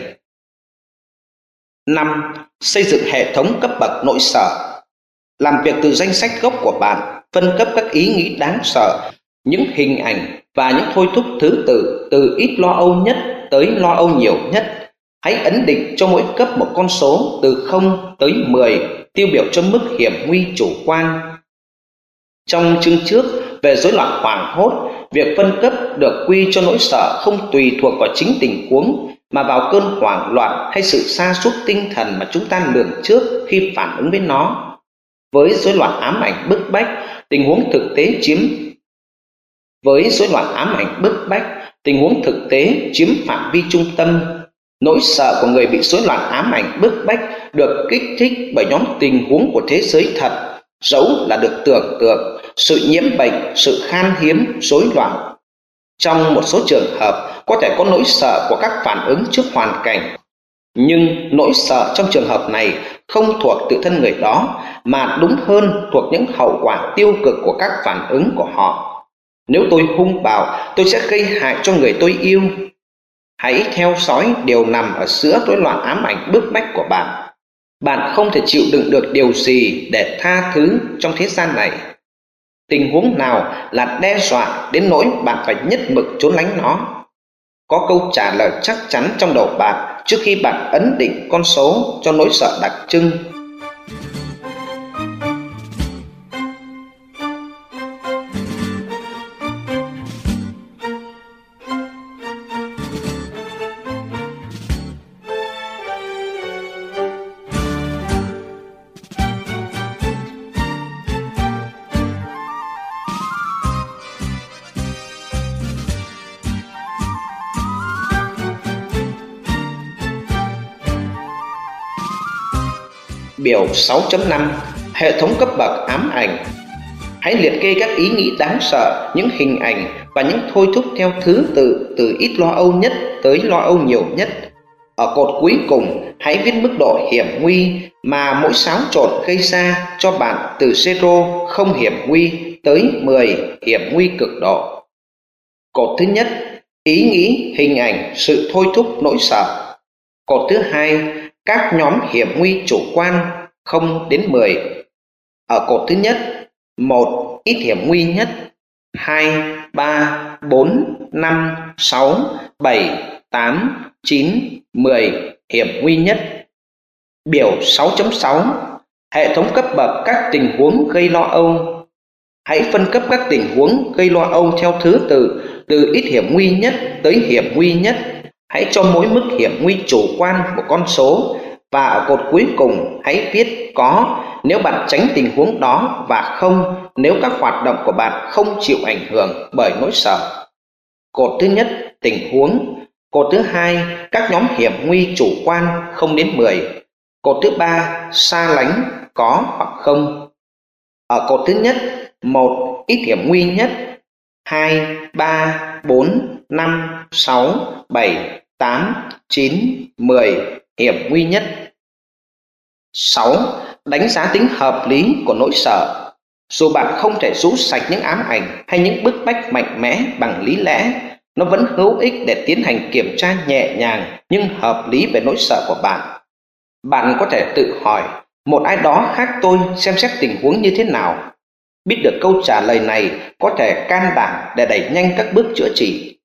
5. Xây dựng hệ thống cấp bậc nỗi sợ. Làm việc từ danh sách gốc của bạn, phân cấp các ý nghĩ đáng sợ, những hình ảnh và những thôi thúc thứ tự từ ít lo âu nhất tới lo âu nhiều nhất. Hãy ấn định cho mỗi cấp một con số từ 0 tới 10, tiêu biểu cho mức hiểm nguy chủ quan. Trong chương trước về rối loạn hoảng hốt, việc phân cấp được quy cho nỗi sợ không tùy thuộc vào chính tình huống, mà vào cơn hoảng loạn hay sự sa sút tinh thần mà chúng ta lường trước khi phản ứng với nó. Với rối loạn ám ảnh bức bách, tình huống thực tế chiếm phạm vi trung tâm. Nỗi sợ của người bị rối loạn ám ảnh bức bách được kích thích bởi nhóm tình huống của thế giới thật, dẫu là được tưởng tượng, sự nhiễm bệnh, sự khan hiếm, rối loạn. Trong một số trường hợp có thể có nỗi sợ của các phản ứng trước hoàn cảnh, nhưng nỗi sợ trong trường hợp này không thuộc tự thân người đó, mà đúng hơn thuộc những hậu quả tiêu cực của các phản ứng của họ. Nếu tôi hung bạo, tôi sẽ gây hại cho người tôi yêu. Hãy theo dõi điều nằm ở giữa rối loạn ám ảnh bức bách của bạn. Bạn không thể chịu đựng được điều gì để tha thứ trong thế gian này. Tình huống nào là đe dọa đến nỗi bạn phải nhất mực trốn lánh nó? Có câu trả lời chắc chắn trong đầu bạn trước khi bạn ấn định con số cho nỗi sợ đặc trưng. Biểu 6.5 Hệ thống cấp bậc ám ảnh. Hãy liệt kê các ý nghĩ đáng sợ, những hình ảnh và những thôi thúc theo thứ tự từ ít lo âu nhất tới lo âu nhiều nhất. Ở cột cuối cùng, hãy viết mức độ hiểm nguy mà mỗi xáo trộn gây ra cho bạn từ 0 không hiểm nguy tới 10 hiểm nguy cực độ. Cột thứ nhất, ý nghĩ, hình ảnh, sự thôi thúc nỗi sợ. Cột thứ hai, các nhóm hiểm nguy chủ quan 0 đến 10. Ở cột thứ nhất, 1 ít hiểm nguy nhất, 2, 3, 4, 5, 6, 7, 8, 9, 10 hiểm nguy nhất. Biểu 6.6 Hệ thống cấp bậc các tình huống gây lo âu. Hãy phân cấp các tình huống gây lo âu theo thứ tự từ ít hiểm nguy nhất tới hiểm nguy nhất. Hãy cho mỗi mức hiểm nguy chủ quan một con số, và ở cột cuối cùng hãy viết có nếu bạn tránh tình huống đó và không nếu các hoạt động của bạn không chịu ảnh hưởng bởi nỗi sợ. Cột thứ nhất, tình huống. Cột thứ hai, các nhóm hiểm nguy chủ quan 0 đến 10. Cột thứ ba, xa lánh, có hoặc không. Ở cột thứ nhất, 1 ít hiểm nguy nhất, 2, 3, 4, 5, 6, 7, 8, 9, 10 hiểm nguy nhất. 6. Đánh giá tính hợp lý của nỗi sợ. Dù bạn không thể rũ sạch những ám ảnh hay những bức bách mạnh mẽ bằng lý lẽ, nó vẫn hữu ích để tiến hành kiểm tra nhẹ nhàng nhưng hợp lý về nỗi sợ của bạn. Bạn có thể tự hỏi, một ai đó khác tôi xem xét tình huống như thế nào? Biết được câu trả lời này có thể can đảm để đẩy nhanh các bước chữa trị.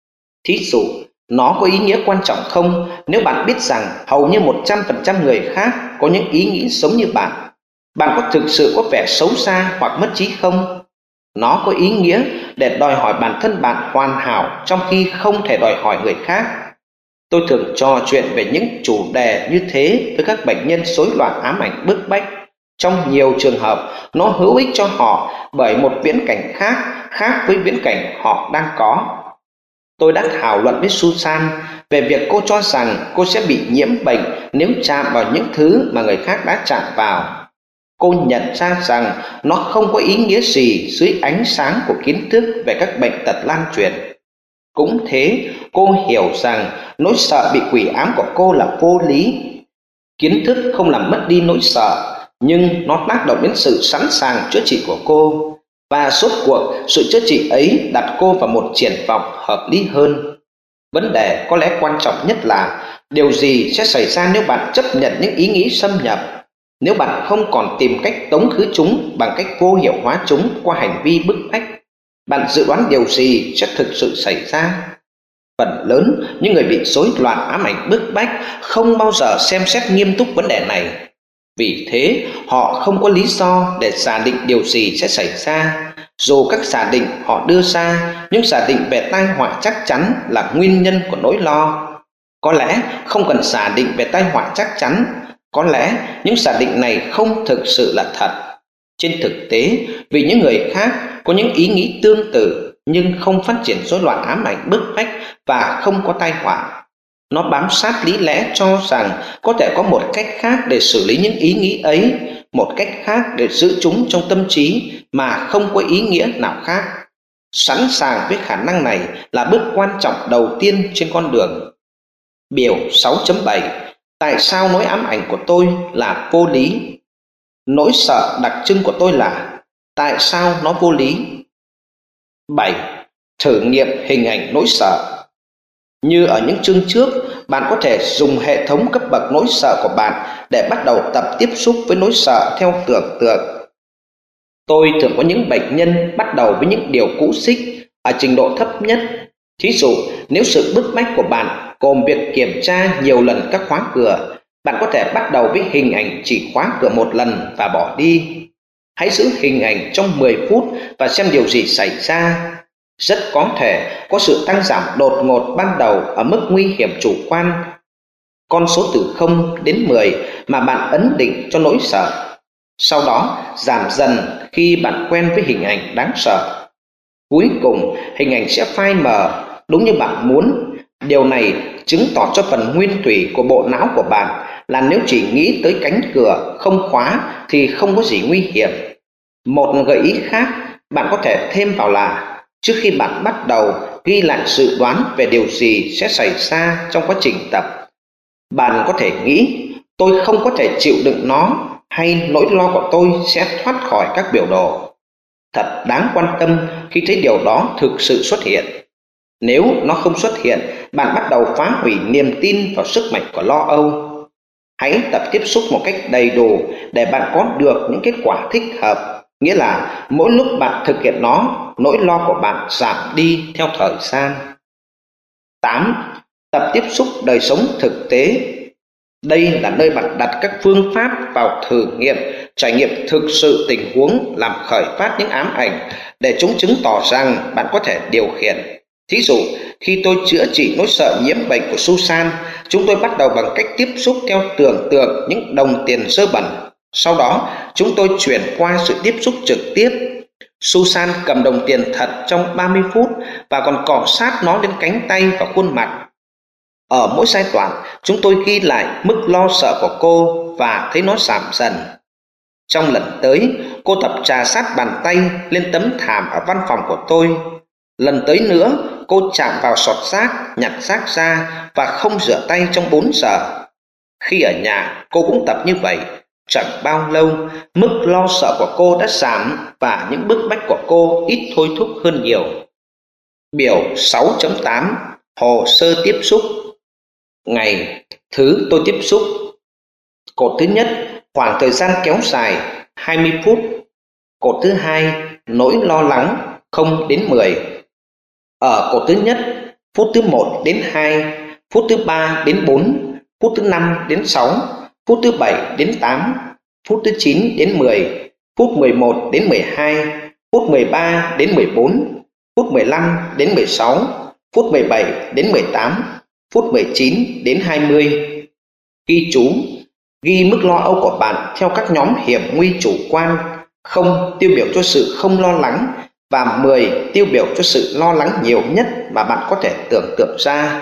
Thí dụ, nó có ý nghĩa quan trọng không nếu bạn biết rằng hầu như 100% người khác có những ý nghĩ giống như bạn? Bạn có thực sự có vẻ xấu xa hoặc mất trí không? Nó có ý nghĩa để đòi hỏi bản thân bạn hoàn hảo trong khi không thể đòi hỏi người khác. Tôi thường trò chuyện về những chủ đề như thế với các bệnh nhân rối loạn ám ảnh bức bách. Trong nhiều trường hợp, nó hữu ích cho họ bởi một viễn cảnh khác với viễn cảnh họ đang có. Tôi đã thảo luận với Susan về việc cô cho rằng cô sẽ bị nhiễm bệnh nếu chạm vào những thứ mà người khác đã chạm vào. Cô nhận ra rằng nó không có ý nghĩa gì dưới ánh sáng của kiến thức về các bệnh tật lan truyền. Cũng thế, cô hiểu rằng nỗi sợ bị quỷ ám của cô là vô lý. Kiến thức không làm mất đi nỗi sợ, nhưng nó tác động đến sự sẵn sàng chữa trị của cô. Và rốt cuộc, sự chữa trị ấy đặt cô vào một triển vọng hợp lý hơn. Vấn đề có lẽ quan trọng nhất là điều gì sẽ xảy ra nếu bạn chấp nhận những ý nghĩ xâm nhập, nếu bạn không còn tìm cách tống khứ chúng bằng cách vô hiệu hóa chúng qua hành vi bức bách. Bạn dự đoán điều gì sẽ thực sự xảy ra? Phần lớn những người bị rối loạn ám ảnh bức bách không bao giờ xem xét nghiêm túc vấn đề này. Vì thế, họ không có lý do để giả định điều gì sẽ xảy ra. Dù các giả định họ đưa ra, những giả định về tai họa chắc chắn là nguyên nhân của nỗi lo. Có lẽ không cần giả định về tai họa chắc chắn, có lẽ những giả định này không thực sự là thật. Trên thực tế, vì những người khác có những ý nghĩ tương tự nhưng không phát triển rối loạn ám ảnh bức bách và không có tai họa. Nó bám sát lý lẽ cho rằng có thể có một cách khác để xử lý những ý nghĩ ấy, một cách khác để giữ chúng trong tâm trí mà không có ý nghĩa nào khác. Sẵn sàng với khả năng này là bước quan trọng đầu tiên trên con đường. Biểu 6.7 Tại sao nỗi ám ảnh của tôi là vô lý? Nỗi sợ đặc trưng của tôi là tại sao nó vô lý? 7. Thử nghiệm hình ảnh nỗi sợ. Như ở những chương trước, bạn có thể dùng hệ thống cấp bậc nỗi sợ của bạn để bắt đầu tập tiếp xúc với nỗi sợ theo tưởng tượng. Tôi thường có những bệnh nhân bắt đầu với những điều cũ xích ở trình độ thấp nhất. Thí dụ, nếu sự bức bách của bạn gồm việc kiểm tra nhiều lần các khóa cửa, bạn có thể bắt đầu với hình ảnh chỉ khóa cửa một lần và bỏ đi. Hãy giữ hình ảnh trong 10 phút và xem điều gì xảy ra. Rất có thể có sự tăng giảm đột ngột ban đầu ở mức nguy hiểm chủ quan, con số từ 0 đến 10 mà bạn ấn định cho nỗi sợ. Sau đó giảm dần khi bạn quen với hình ảnh đáng sợ. Cuối cùng, hình ảnh sẽ phai mờ đúng như bạn muốn. Điều này chứng tỏ cho phần nguyên thủy của bộ não của bạn là nếu chỉ nghĩ tới cánh cửa không khóa thì không có gì nguy hiểm. Một gợi ý khác bạn có thể thêm vào là trước khi bạn bắt đầu ghi lại dự đoán về điều gì sẽ xảy ra trong quá trình tập, bạn có thể nghĩ tôi không có thể chịu đựng nó, hay nỗi lo của tôi sẽ thoát khỏi các biểu đồ. Thật đáng quan tâm khi thấy điều đó thực sự xuất hiện. Nếu nó không xuất hiện, bạn bắt đầu phá hủy niềm tin vào sức mạnh của lo âu. Hãy tập tiếp xúc một cách đầy đủ để bạn có được những kết quả thích hợp. Nghĩa là mỗi lúc bạn thực hiện nó, nỗi lo của bạn giảm đi theo thời gian. 8. Tập tiếp xúc đời sống thực tế. Đây là nơi bạn đặt các phương pháp vào thử nghiệm, trải nghiệm thực sự tình huống làm khởi phát những ám ảnh để chúng chứng tỏ rằng bạn có thể điều khiển. Thí dụ, khi tôi chữa trị nỗi sợ nhiễm bệnh của Susan, chúng tôi bắt đầu bằng cách tiếp xúc theo tưởng tượng những đồng tiền dơ bẩn. Sau đó, chúng tôi chuyển qua sự tiếp xúc trực tiếp. Susan cầm đồng tiền thật trong 30 phút và còn cọ sát nó lên cánh tay và khuôn mặt. Ở mỗi giai đoạn, chúng tôi ghi lại mức lo sợ của cô và thấy nó giảm dần. Trong lần tới, cô tập trà sát bàn tay lên tấm thảm ở văn phòng của tôi. Lần tới nữa, cô chạm vào sọt rác, nhặt rác ra và không rửa tay trong 4 giờ. Khi ở nhà, cô cũng tập như vậy. Chẳng bao lâu, mức lo sợ của cô đã giảm và những bức bách của cô ít thôi thúc hơn nhiều. Biểu 6.8 Hồ sơ tiếp xúc. Ngày, thứ tôi tiếp xúc. Cột thứ nhất, khoảng thời gian kéo dài 20 phút. Cột thứ hai, nỗi lo lắng 0 đến 10. Ở cột thứ nhất, phút thứ 1 đến 2, phút thứ 3 đến 4, phút thứ 5 đến 6, phút thứ 7 đến 8, phút thứ 9 đến 10, phút 11 đến 12, phút 13 đến 14, phút 15 đến 16, phút 17 đến 18, phút 19 đến 20. Ghi chú, ghi mức lo âu của bạn theo các nhóm hiểm nguy chủ quan. 0 tiêu biểu cho sự không lo lắng và 10 tiêu biểu cho sự lo lắng nhiều nhất mà bạn có thể tưởng tượng ra.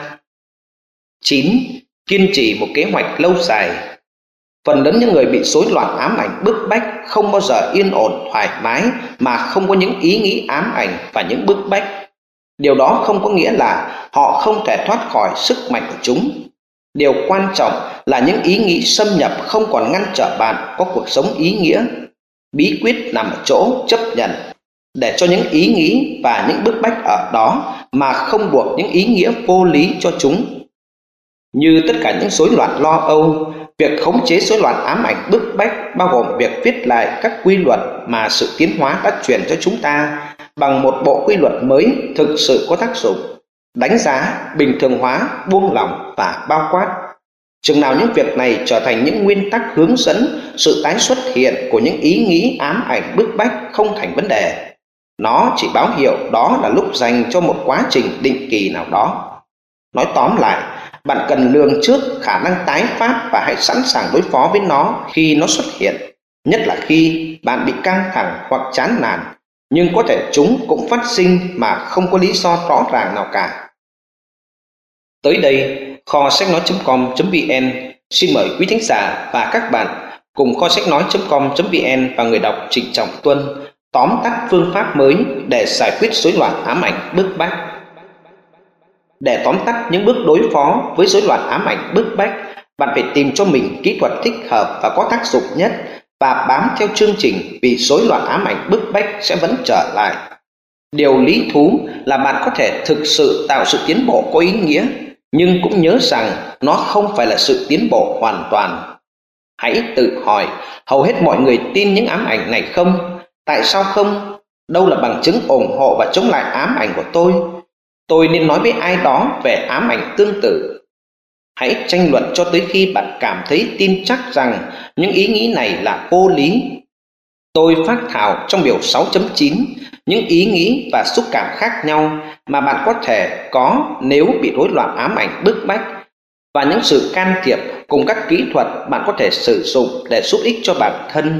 9. Kiên trì một kế hoạch lâu dài. Phần lớn những người bị rối loạn ám ảnh bức bách không bao giờ yên ổn thoải mái mà không có những ý nghĩ ám ảnh và những bức bách. Điều đó không có nghĩa là họ không thể thoát khỏi sức mạnh của chúng. Điều quan trọng là những ý nghĩ xâm nhập không còn ngăn trở bạn có cuộc sống ý nghĩa. Bí quyết nằm ở chỗ chấp nhận, để cho những ý nghĩ và những bức bách ở đó mà không buộc những ý nghĩa vô lý cho chúng. Như tất cả những rối loạn lo âu, việc khống chế rối loạn ám ảnh bức bách bao gồm việc viết lại các quy luật mà sự tiến hóa đã truyền cho chúng ta bằng một bộ quy luật mới thực sự có tác dụng, đánh giá, bình thường hóa, buông lỏng và bao quát. Chừng nào những việc này trở thành những nguyên tắc hướng dẫn sự tái xuất hiện của những ý nghĩ ám ảnh bức bách không thành vấn đề. Nó chỉ báo hiệu đó là lúc dành cho một quá trình định kỳ nào đó. Nói tóm lại, bạn cần lường trước khả năng tái phát và hãy sẵn sàng đối phó với nó khi nó xuất hiện, nhất là khi bạn bị căng thẳng hoặc chán nản, nhưng có thể chúng cũng phát sinh mà không có lý do rõ ràng nào cả. Tới đây, kho sách nói.com.vn xin mời quý thính giả và các bạn cùng kho sách nói.com.vn và người đọc Trịnh Trọng Tuân tóm tắt phương pháp mới để giải quyết rối loạn ám ảnh bức bách. Để tóm tắt những bước đối phó với rối loạn ám ảnh bức bách, Bạn phải tìm cho mình kỹ thuật thích hợp và có tác dụng nhất và bám theo chương trình, vì rối loạn ám ảnh bức bách sẽ vẫn trở lại. Điều lý thú là bạn có thể thực sự tạo sự tiến bộ có ý nghĩa, nhưng cũng nhớ rằng nó không phải là sự tiến bộ hoàn toàn. Hãy tự hỏi, hầu hết mọi người tin những ám ảnh này không? Tại sao không? Đâu là bằng chứng ủng hộ và chống lại ám ảnh của tôi? Tôi nên nói với ai đó về ám ảnh tương tự. Hãy tranh luận cho tới khi bạn cảm thấy tin chắc rằng những ý nghĩ này là vô lý. Tôi phác thảo trong điều 6.9 những ý nghĩ và xúc cảm khác nhau mà bạn có thể có nếu bị rối loạn ám ảnh bức bách, và những sự can thiệp cùng các kỹ thuật bạn có thể sử dụng để giúp ích cho bản thân.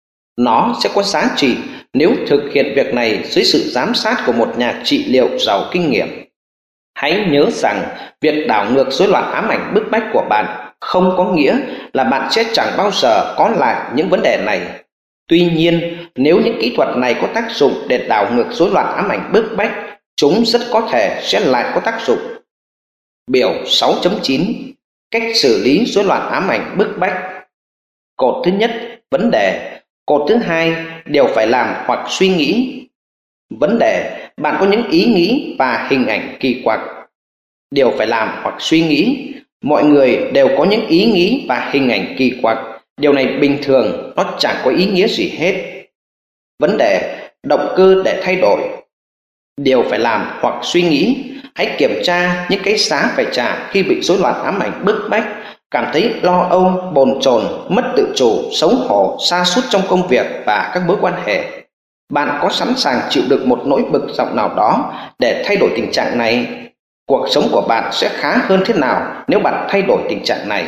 Nó sẽ có giá trị nếu thực hiện việc này dưới sự giám sát của một nhà trị liệu giàu kinh nghiệm. Hãy nhớ rằng việc đảo ngược rối loạn ám ảnh bức bách của bạn không có nghĩa là bạn sẽ chẳng bao giờ có lại những vấn đề này. Tuy nhiên, nếu những kỹ thuật này có tác dụng để đảo ngược rối loạn ám ảnh bức bách, chúng rất có thể sẽ lại có tác dụng. Biểu 6.9 Cách xử lý rối loạn ám ảnh bức bách. Cột thứ nhất, vấn đề. Cột thứ hai, điều phải làm hoặc suy nghĩ. Vấn đề, bạn có những ý nghĩ và hình ảnh kỳ quặc. Điều phải làm hoặc suy nghĩ, mọi người đều có những ý nghĩ và hình ảnh kỳ quặc. Điều này bình thường, nó chẳng có ý nghĩa gì hết. Vấn đề, động cơ để thay đổi. Điều phải làm hoặc suy nghĩ, hãy kiểm tra những cái giá phải trả khi bị rối loạn ám ảnh bức bách, cảm thấy lo âu, bồn chồn, mất tự chủ, xấu hổ, sa sút trong công việc và các mối quan hệ. Bạn có sẵn sàng chịu đựng một nỗi bực dọc nào đó để thay đổi tình trạng này? Cuộc sống của bạn sẽ khá hơn thế nào nếu bạn thay đổi tình trạng này?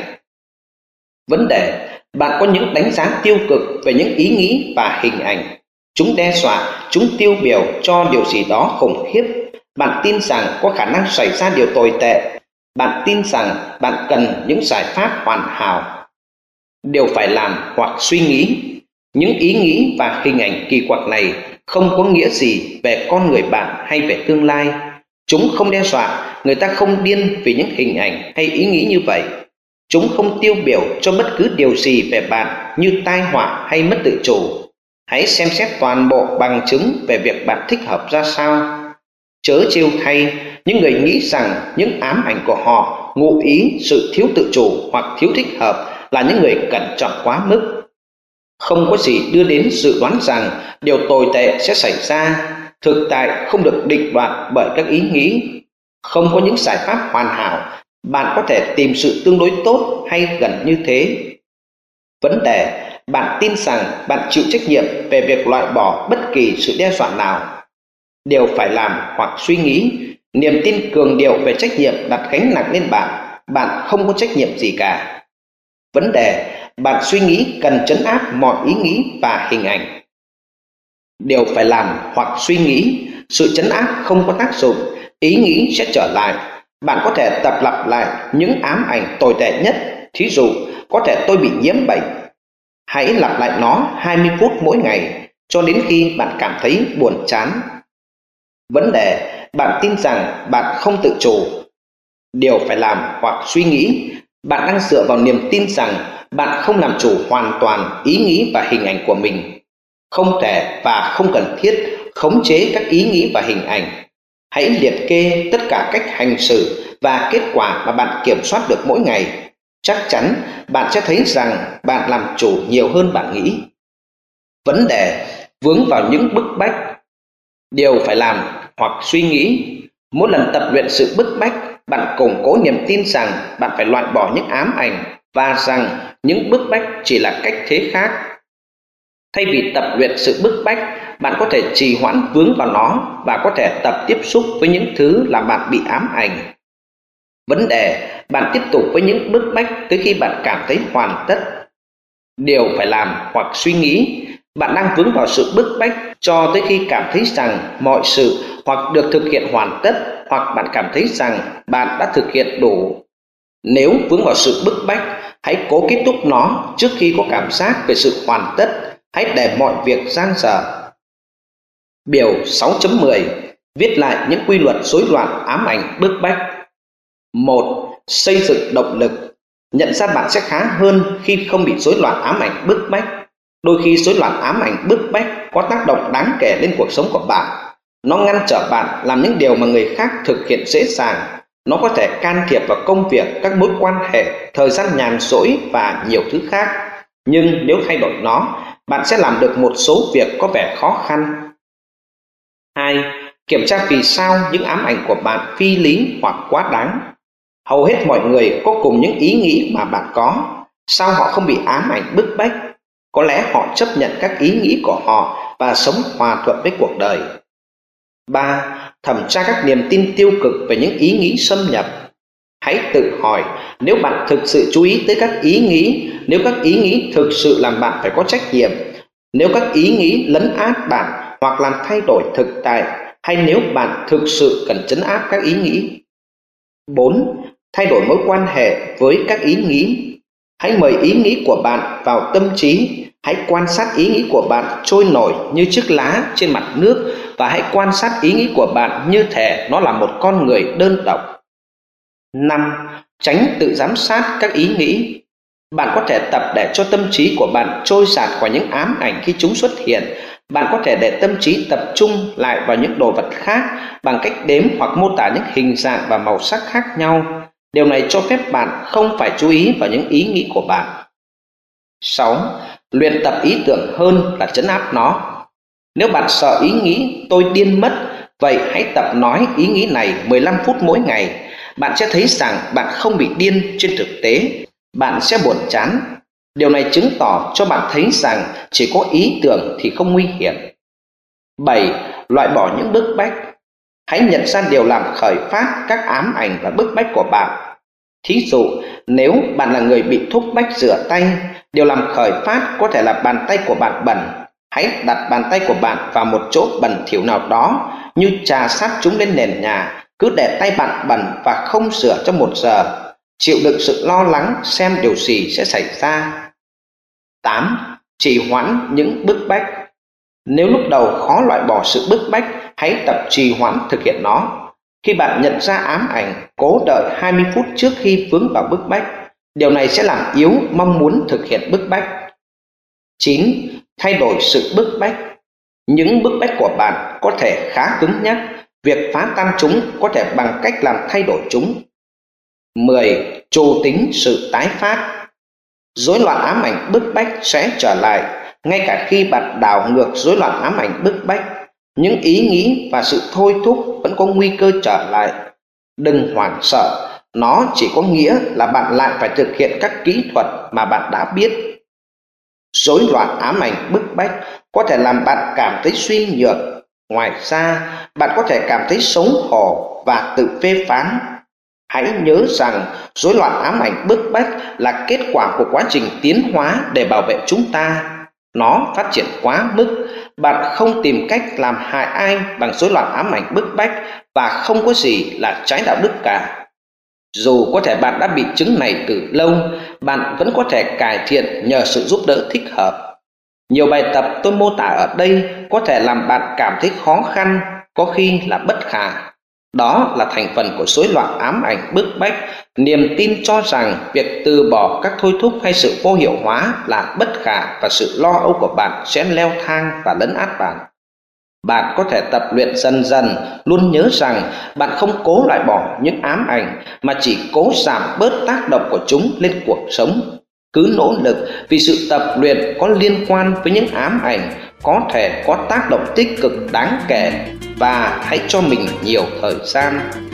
Vấn đề, bạn có những đánh giá tiêu cực về những ý nghĩ và hình ảnh. Chúng đe dọa, chúng tiêu biểu cho điều gì đó khủng khiếp. Bạn tin rằng có khả năng xảy ra điều tồi tệ. Bạn tin rằng bạn cần những giải pháp hoàn hảo. Điều phải làm hoặc suy nghĩ. Những ý nghĩ và hình ảnh kỳ quặc này không có nghĩa gì về con người bạn hay về tương lai. Chúng không đe dọa, người ta không điên vì những hình ảnh hay ý nghĩ như vậy. Chúng không tiêu biểu cho bất cứ điều gì về bạn như tai họa hay mất tự chủ. Hãy xem xét toàn bộ bằng chứng về việc bạn thích hợp ra sao. Chớ trêu thay, những người nghĩ rằng những ám ảnh của họ ngụ ý sự thiếu tự chủ hoặc thiếu thích hợp là những người cẩn trọng quá mức. Không có gì đưa đến dự đoán rằng điều tồi tệ sẽ xảy ra. Thực tại không được định đoạt bởi các ý nghĩ. Không có những giải pháp hoàn hảo. Bạn có thể tìm sự tương đối tốt hay gần như thế. Vấn đề, bạn tin rằng bạn chịu trách nhiệm về việc loại bỏ bất kỳ sự đe dọa nào. Điều phải làm hoặc suy nghĩ, niềm tin cường điệu về trách nhiệm đặt gánh nặng lên bạn. Bạn không có trách nhiệm gì cả. Vấn đề, bạn suy nghĩ cần trấn áp mọi ý nghĩ và hình ảnh. Điều phải làm hoặc suy nghĩ, sự trấn áp không có tác dụng, ý nghĩ sẽ trở lại. Bạn có thể tập lặp lại những ám ảnh tồi tệ nhất. Thí dụ, có thể tôi bị nhiễm bệnh. Hãy lặp lại nó 20 phút mỗi ngày cho đến khi bạn cảm thấy buồn chán. Vấn đề, bạn tin rằng bạn không tự chủ. Điều phải làm hoặc suy nghĩ, bạn đang dựa vào niềm tin rằng bạn không làm chủ hoàn toàn ý nghĩ và hình ảnh của mình. Không thể và không cần thiết khống chế các ý nghĩ và hình ảnh. Hãy liệt kê tất cả cách hành xử và kết quả mà bạn kiểm soát được mỗi ngày. Chắc chắn bạn sẽ thấy rằng bạn làm chủ nhiều hơn bạn nghĩ. Vấn đề, vướng vào những bức bách. Điều phải làm hoặc suy nghĩ, mỗi lần tập luyện sự bức bách, bạn củng cố niềm tin rằng bạn phải loại bỏ những ám ảnh và rằng những bức bách chỉ là cách thế khác. Thay vì tập luyện sự bức bách, bạn có thể trì hoãn vướng vào nó và có thể tập tiếp xúc với những thứ làm bạn bị ám ảnh. Vấn đề, bạn tiếp tục với những bức bách tới khi bạn cảm thấy hoàn tất. Điều phải làm hoặc suy nghĩ, bạn đang vướng vào sự bức bách cho tới khi cảm thấy rằng mọi sự hoặc được thực hiện hoàn tất, hoặc bạn cảm thấy rằng bạn đã thực hiện đủ. Nếu vướng vào sự bức bách, hãy cố kết thúc nó trước khi có cảm giác về sự hoàn tất. Hãy để mọi việc dang dở. Biểu 6.10 Viết lại những quy luật rối loạn ám ảnh bức bách. 1. Xây dựng động lực. Nhận ra bạn sẽ khá hơn khi không bị rối loạn ám ảnh bức bách. Đôi khi rối loạn ám ảnh bức bách có tác động đáng kể lên cuộc sống của bạn. Nó ngăn trở bạn làm những điều mà người khác thực hiện dễ dàng. Nó có thể can thiệp vào công việc, các mối quan hệ, thời gian nhàn rỗi và nhiều thứ khác. Nhưng nếu thay đổi nó, bạn sẽ làm được một số việc có vẻ khó khăn. 2. Kiểm tra vì sao những ám ảnh của bạn phi lý hoặc quá đáng. Hầu hết mọi người có cùng những ý nghĩ mà bạn có. Sao họ không bị ám ảnh bức bách? Có lẽ họ chấp nhận các ý nghĩ của họ và sống hòa thuận với cuộc đời. 3. Thẩm tra các niềm tin tiêu cực về những ý nghĩ xâm nhập. Hãy tự hỏi, nếu bạn thực sự chú ý tới các ý nghĩ, nếu các ý nghĩ thực sự làm bạn phải có trách nhiệm, nếu các ý nghĩ lấn át bạn hoặc làm thay đổi thực tại, hay nếu bạn thực sự cần trấn áp các ý nghĩ. 4. Thay đổi mối quan hệ với các ý nghĩ. Hãy mời ý nghĩ của bạn vào tâm trí. Hãy quan sát ý nghĩ của bạn trôi nổi như chiếc lá trên mặt nước, và hãy quan sát ý nghĩ của bạn như thể nó là một con người đơn độc. 5. Tránh tự giám sát các ý nghĩ. Bạn có thể tập để cho tâm trí của bạn trôi dạt qua những ám ảnh khi chúng xuất hiện. Bạn có thể để tâm trí tập trung lại vào những đồ vật khác bằng cách đếm hoặc mô tả những hình dạng và màu sắc khác nhau. Điều này cho phép bạn không phải chú ý vào những ý nghĩ của bạn. 6. Luyện tập ý tưởng hơn là trấn áp nó. Nếu bạn sợ ý nghĩ tôi điên mất, vậy hãy tập nói ý nghĩ này 15 phút mỗi ngày. Bạn sẽ thấy rằng bạn không bị điên trên thực tế. Bạn sẽ buồn chán. Điều này chứng tỏ cho bạn thấy rằng chỉ có ý tưởng thì không nguy hiểm. 7. Loại bỏ những bức bách. Hãy nhận ra điều làm khởi phát các ám ảnh và bức bách của bạn. Thí dụ, nếu bạn là người bị thúc bách rửa tay, điều làm khởi phát có thể là bàn tay của bạn bẩn. Hãy đặt bàn tay của bạn vào một chỗ bẩn thỉu nào đó, như chà sát chúng lên nền nhà. Cứ để tay bạn bẩn và không rửa trong 1 giờ. Chịu đựng sự lo lắng xem điều gì sẽ xảy ra. 8. Trì hoãn những bức bách. Nếu lúc đầu khó loại bỏ sự bức bách, hãy tập trì hoãn thực hiện nó. Khi bạn nhận ra ám ảnh, cố đợi 20 phút trước khi vướng vào bức bách. Điều này sẽ làm yếu mong muốn thực hiện bức bách. 9. Thay đổi sự bức bách. Những bức bách của bạn có thể khá cứng nhắc. Việc phá tan chúng có thể bằng cách làm thay đổi chúng. 10. Trù tính sự tái phát. Rối loạn ám ảnh bức bách sẽ trở lại ngay cả khi bạn đảo ngược rối loạn ám ảnh bức bách. Những ý nghĩ và sự thôi thúc vẫn có nguy cơ trở lại. Đừng hoảng sợ, nó chỉ có nghĩa là bạn lại phải thực hiện các kỹ thuật mà bạn đã biết. Rối loạn ám ảnh bức bách có thể làm bạn cảm thấy suy nhược. Ngoài ra, bạn có thể cảm thấy xấu hổ và tự phê phán. Hãy nhớ rằng rối loạn ám ảnh bức bách là kết quả của quá trình tiến hóa để bảo vệ chúng ta. Nó phát triển quá mức. Bạn không tìm cách làm hại ai bằng rối loạn ám ảnh bức bách, và không có gì là trái đạo đức cả. Dù có thể bạn đã bị chứng này từ lâu, bạn vẫn có thể cải thiện nhờ sự giúp đỡ thích hợp. Nhiều bài tập tôi mô tả ở đây có thể làm bạn cảm thấy khó khăn, có khi là bất khả. Đó là thành phần của rối loạn ám ảnh bức bách, niềm tin cho rằng việc từ bỏ các thôi thúc hay sự vô hiệu hóa là bất khả, và sự lo âu của bạn sẽ leo thang và lấn át bạn. Bạn có thể tập luyện dần dần, luôn nhớ rằng bạn không cố loại bỏ những ám ảnh, mà chỉ cố giảm bớt tác động của chúng lên cuộc sống. Cứ nỗ lực, vì sự tập luyện có liên quan với những ám ảnh có thể có tác động tích cực đáng kể, và hãy cho mình nhiều thời gian.